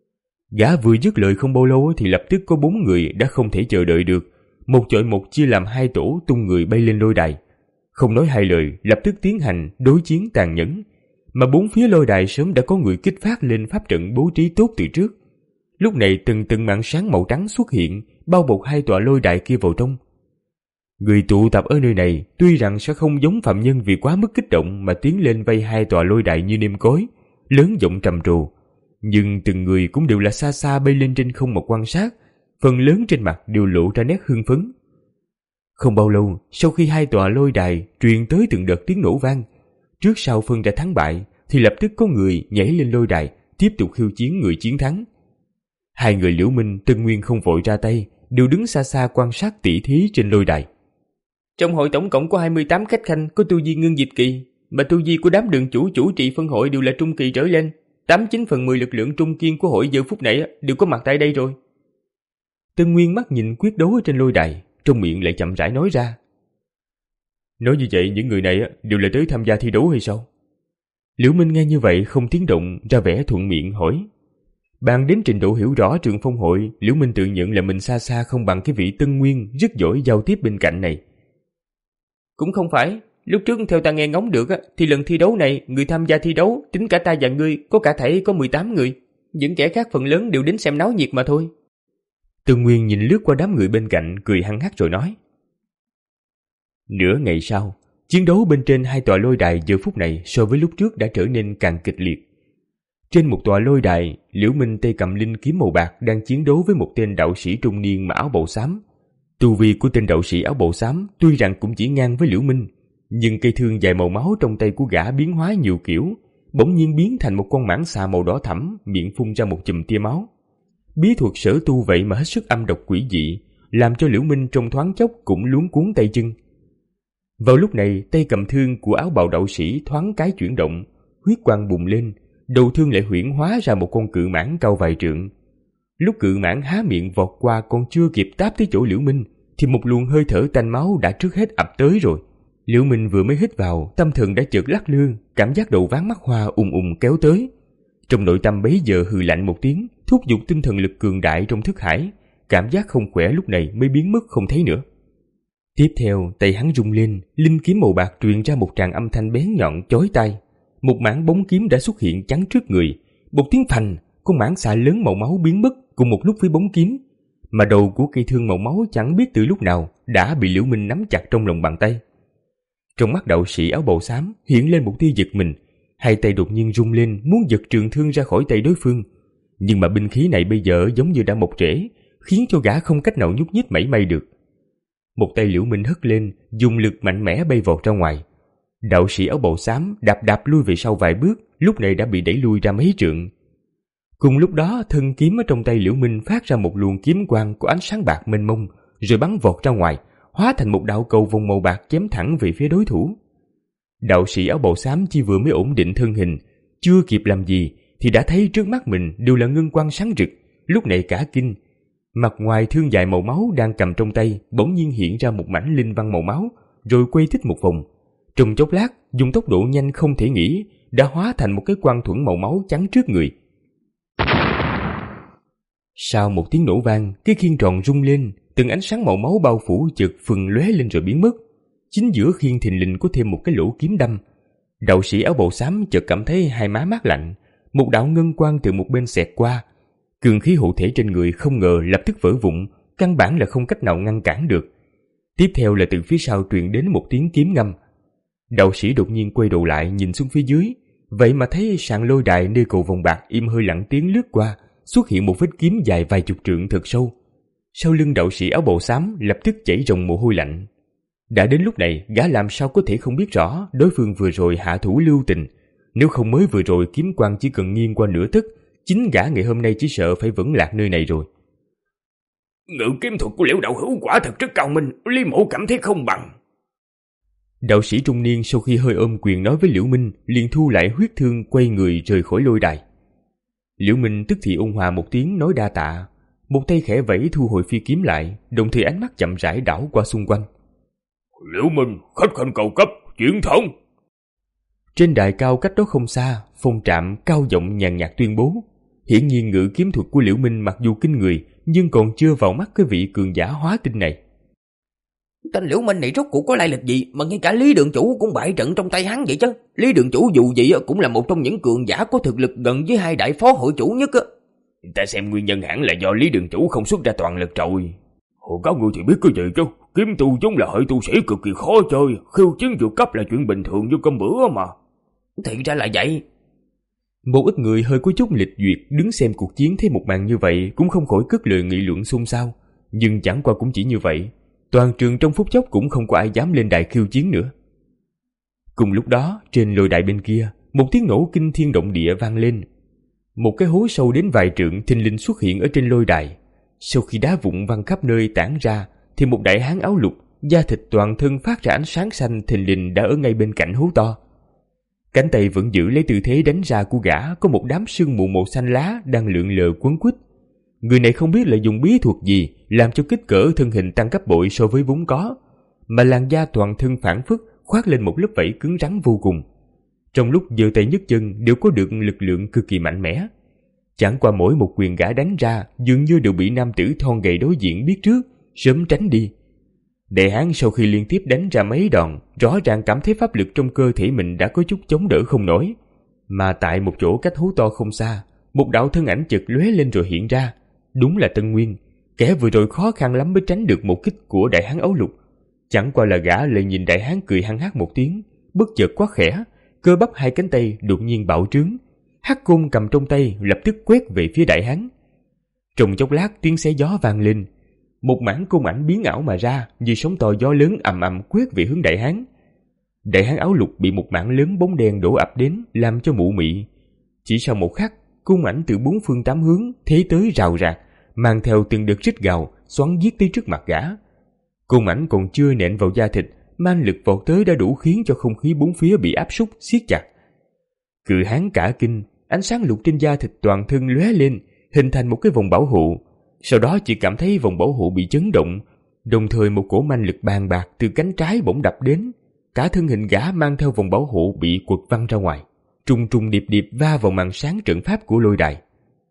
Gã vừa dứt lời không bao lâu thì lập tức có bốn người đã không thể chờ đợi được, một chọi một chia làm hai tổ tung người bay lên lôi đài. Không nói hai lời, lập tức tiến hành đối chiến tàn nhẫn, mà bốn phía lôi đài sớm đã có người kích phát lên pháp trận bố trí tốt từ trước. Lúc này từng từng màn sáng màu trắng xuất hiện, bao bọc hai tòa lôi đài kia vào trong. Người tụ tập ở nơi này tuy rằng sẽ không giống phạm nhân vì quá mức kích động mà tiến lên vây hai tòa lôi đài như nêm cối, lớn giọng trầm trồ, nhưng từng người cũng đều là xa xa bay lên trên không mà quan sát, phần lớn trên mặt đều lộ ra nét hưng phấn. Không bao lâu, sau khi hai tòa lôi đài truyền tới từng đợt tiếng nổ vang, trước sau phân ra thắng bại, thì lập tức có người nhảy lên lôi đài, tiếp tục khiêu chiến người chiến thắng. Hai người Liễu Minh, Tân Nguyên không vội ra tay, đều đứng xa xa quan sát tỷ thí trên lôi đài. Trong hội tổng cộng có hai mươi tám khách khanh có tu vi ngưng dịch kỳ, mà tu vi của đám đường chủ chủ trị phân hội đều là trung kỳ trở lên. Tám chín phần mười lực lượng trung kiên của hội giờ phút này đều có mặt tại đây rồi. Tân Nguyên mắt nhìn quyết đấu ở trên lôi đài, trong miệng lại chậm rãi nói ra. Nói như vậy những người này đều là tới tham gia thi đấu hay sao? Liễu Minh nghe như vậy không tiếng động, ra vẻ thuận miệng hỏi. Bàn đến trình độ hiểu rõ Trường Phong hội, Liễu Minh tự nhận là mình xa xa không bằng cái vị Tân Nguyên rất giỏi giao tiếp bên cạnh này. Cũng không phải, lúc trước theo ta nghe ngóng được thì lần thi đấu này người tham gia thi đấu tính cả ta và ngươi có cả thảy có mười tám người, những kẻ khác phần lớn đều đến xem náo nhiệt mà thôi. Tân Nguyên nhìn lướt qua đám người bên cạnh, cười hăng hắc rồi nói. Nửa ngày sau, chiến đấu bên trên hai tòa lôi đài giờ phút này so với lúc trước đã trở nên càng kịch liệt. Trên một tòa lôi đài, Liễu Minh tay cầm linh kiếm màu bạc đang chiến đấu với một tên đạo sĩ trung niên mặc áo bào xám. Tu vi của tên đạo sĩ áo bào xám tuy rằng cũng chỉ ngang với Liễu Minh, nhưng cây thương dài màu máu trong tay của gã biến hóa nhiều kiểu, bỗng nhiên biến thành một con mãng xà màu đỏ thẫm, miệng phun ra một chùm tia máu. Bí thuật sở tu vậy mà hết sức âm độc quỷ dị, làm cho Liễu Minh trong thoáng chốc cũng luống cuống tay chân. Vào lúc này, tay cầm thương của áo bào đạo sĩ thoáng cái chuyển động, huyết quang bùng lên, đầu thương lại huyễn hóa ra một con cự mãng cao vài trượng. Lúc cự mãng há miệng vọt qua còn chưa kịp táp tới chỗ Liễu Minh, thì một luồng hơi thở tanh máu đã trước hết ập tới rồi. Liễu Minh vừa mới hít vào, tâm thần đã chợt lắc lư, cảm giác đầu ván mắt hoa ùn ùn kéo tới. Trong nội tâm bấy giờ hừ lạnh một tiếng, thúc giục tinh thần lực cường đại trong thức hải, cảm giác không khỏe lúc này mới biến mất không thấy nữa. Tiếp theo, tay hắn rung lên, linh kiếm màu bạc truyền ra một tràng âm thanh bén nhọn chói tai. Một mảng bóng kiếm đã xuất hiện chắn trước người, một tiếng phành, con mãng xà lớn màu máu biến mất cùng một lúc với bóng kiếm, mà đầu của cây thương màu máu chẳng biết từ lúc nào đã bị Liễu Minh nắm chặt trong lòng bàn tay. Trong mắt đạo sĩ áo bào xám hiện lên một tia giật mình, hai tay đột nhiên rung lên muốn giật trường thương ra khỏi tay đối phương, nhưng mà binh khí này bây giờ giống như đã mọc rễ, khiến cho gã không cách nào nhúc nhích mảy may được. Một tay Liễu Minh hất lên, dùng lực mạnh mẽ bay vọt ra ngoài. Đạo sĩ áo bào xám đạp đạp lui về sau vài bước, lúc này đã bị đẩy lui ra mấy trượng. Cùng lúc đó, thân kiếm ở trong tay Liễu Minh phát ra một luồng kiếm quang của ánh sáng bạc mênh mông, rồi bắn vọt ra ngoài, hóa thành một đạo cầu vòng màu bạc chém thẳng về phía đối thủ. Đạo sĩ áo bào xám chỉ vừa mới ổn định thân hình, chưa kịp làm gì thì đã thấy trước mắt mình đều là ngân quang sáng rực, lúc này cả kinh. Mặt ngoài thương dài màu máu đang cầm trong tay bỗng nhiên hiện ra một mảnh linh văn màu máu, rồi quay thích một vòng. Trong chốc lát, dùng tốc độ nhanh không thể nghĩ, đã hóa thành một cái quang thuẫn màu máu chắn trước người. Sau một tiếng nổ vang, cái khiên tròn rung lên, từng ánh sáng màu máu bao phủ chợt phừng lóe lên rồi biến mất. Chính giữa khiên thình lình có thêm một cái lỗ kiếm đâm. Đạo sĩ áo bào xám chợt cảm thấy hai má mát lạnh, một đạo ngân quang từ một bên xẹt qua. Cường khí hộ thể trên người không ngờ lập tức vỡ vụn, căn bản là không cách nào ngăn cản được. Tiếp theo là từ phía sau truyền đến một tiếng kiếm ngâm. Đạo sĩ đột nhiên quay đầu lại nhìn xuống phía dưới, vậy mà thấy sàn lôi đài nơi cầu vòng bạc im hơi lặng tiếng lướt qua, xuất hiện một vết kiếm dài vài chục trượng thật sâu. Sau lưng đạo sĩ áo bào xám lập tức chảy ròng mồ hôi lạnh. Đã đến lúc này, gã làm sao có thể không biết rõ đối phương vừa rồi hạ thủ lưu tình. Nếu không mới vừa rồi kiếm quang chỉ cần nghiêng qua nửa tấc, chính gã ngày hôm nay chỉ sợ phải vẫn lạc nơi này rồi. Ngự kiếm thuật của Liễu đạo hữu quả thật rất cao minh, Lý mộ cảm thấy không bằng. Đạo sĩ trung niên sau khi hơi ôm quyền nói với Liễu Minh, liền thu lại huyết thương, quay người rời khỏi lôi đài. Liễu Minh tức thì ôn hòa một tiếng nói đa tạ, một tay khẽ vẫy thu hồi phi kiếm lại, đồng thời ánh mắt chậm rãi đảo qua xung quanh. Liễu Minh, khách khanh cầu cấp, chuyển thông. Trên đài cao cách đó không xa, Phong Trạm cao giọng nhàn nhạt tuyên bố. Hiển nhiên ngự kiếm thuật của Liễu Minh mặc dù kinh người, nhưng còn chưa vào mắt cái vị cường giả hóa tinh này. Tên Liễu Minh này rốt cuộc có lai lịch gì mà ngay cả Lý đường chủ cũng bại trận trong tay hắn vậy chứ? Lý đường chủ dù gì cũng là một trong những cường giả có thực lực gần với hai đại phó hội chủ nhất á. Ta xem nguyên nhân hẳn là do Lý đường chủ không xuất ra toàn lực rồi. Hồ các người thì biết cái gì chứ? Kiếm tu giống là hệ tu sĩ cực kỳ khó chơi, khiêu chiến vượt cấp là chuyện bình thường như cơm bữa mà. Thì ra là vậy. Một ít người hơi có chút lịch duyệt đứng xem cuộc chiến thấy một màn như vậy cũng không khỏi cất lời nghị luận xôn xao. Nhưng chẳng qua cũng chỉ như vậy, toàn trường trong phút chốc cũng không có ai dám lên đài khiêu chiến nữa. Cùng lúc đó, trên lôi đài bên kia, một tiếng nổ kinh thiên động địa vang lên. Một cái hố sâu đến vài trượng thình lình xuất hiện ở trên lôi đài. Sau khi đá vụn văng khắp nơi tản ra, thì một đại hán áo lục, da thịt toàn thân phát ra ánh sáng xanh thình lình đã ở ngay bên cạnh hố to. Cánh tay vẫn giữ lấy tư thế đánh ra của gã có một đám sương mù màu xanh lá đang lượn lờ quấn quýt. Người này không biết là dùng bí thuật gì làm cho kích cỡ thân hình tăng gấp bội so với vốn có, mà làn da toàn thân phản phất khoác lên một lớp vảy cứng rắn vô cùng. Trong lúc giơ tay nhấc chân đều có được lực lượng cực kỳ mạnh mẽ. Chẳng qua mỗi một quyền gã đánh ra dường như đều bị nam tử thon gầy đối diện biết trước, sớm tránh đi. Đại hán sau khi liên tiếp đánh ra mấy đòn, rõ ràng cảm thấy pháp lực trong cơ thể mình đã có chút chống đỡ không nổi. Mà tại một chỗ cách hố to không xa, một đạo thân ảnh chợt lóe lên rồi hiện ra. Đúng là Tân Nguyên, kẻ vừa rồi khó khăn lắm mới tránh được một kích của đại hán áo lục. Chẳng qua là gã lại nhìn đại hán cười hăng hắc một tiếng, bất chợt quát khẽ, cơ bắp hai cánh tay đột nhiên bạo trướng, hắc côn cầm trong tay lập tức quét về phía đại hán. Trong chốc lát tiếng xé gió vang lên, một mảng côn ảnh biến ảo mà ra, như sóng to gió lớn ầm ầm quét về hướng đại hán. Đại hán áo lục bị một mảng lớn bóng đen đổ ập đến, làm cho mụ mị. Chỉ sau một khắc, côn ảnh từ bốn phương tám hướng thế tới rào rạc, mang theo từng đợt rít gào xoắn giết tới trước mặt gã. Côn ảnh còn chưa nện vào da thịt, man lực vọt tới đã đủ khiến cho không khí bốn phía bị áp súc siết chặt. Cự hán cả kinh, ánh sáng lục trên da thịt toàn thân lóe lên, hình thành một cái vòng bảo hộ. Sau đó chỉ cảm thấy vòng bảo hộ bị chấn động, đồng thời một cổ man lực bàn bạc từ cánh trái bỗng đập đến, cả thân hình gã mang theo vòng bảo hộ bị quật văng ra ngoài, trùng trùng điệp điệp va vào màn sáng trận pháp của lôi đài.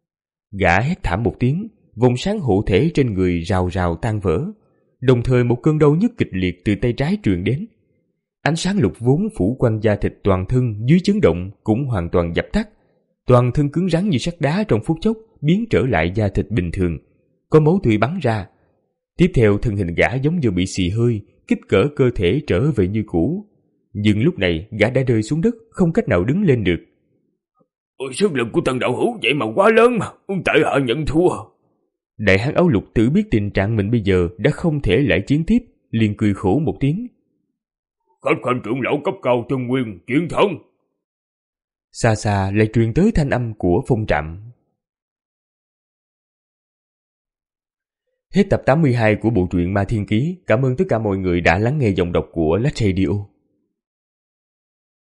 Gã hét thảm một tiếng, vòng sáng hộ thể trên người rào rào tan vỡ, đồng thời một cơn đau nhức kịch liệt từ tay trái truyền đến. Ánh sáng lục vốn phủ quanh da thịt toàn thân dưới chấn động cũng hoàn toàn dập tắt, toàn thân cứng rắn như sắt đá trong phút chốc biến trở lại da thịt bình thường, có máu tươi bắn ra. Tiếp theo thân hình gã giống như bị xì hơi, kích cỡ cơ thể trở về như cũ. Nhưng lúc này gã đã rơi xuống đất, không cách nào đứng lên được. Ôi, sức lực của Tần đạo hữu vậy mà quá lớn mà, tại hạ nhận thua. Đại hán áo lục tự biết tình trạng mình bây giờ đã không thể lại chiến tiếp, liền cười khổ một tiếng. Khách khanh trưởng lão cấp cao Tân Nguyên chuyển thân. Xa xa lại truyền tới thanh âm của Phong Trạm. Hết tập tám mươi hai của bộ truyện Ma Thiên Ký. Cảm ơn tất cả mọi người đã lắng nghe giọng đọc của Lách Radio.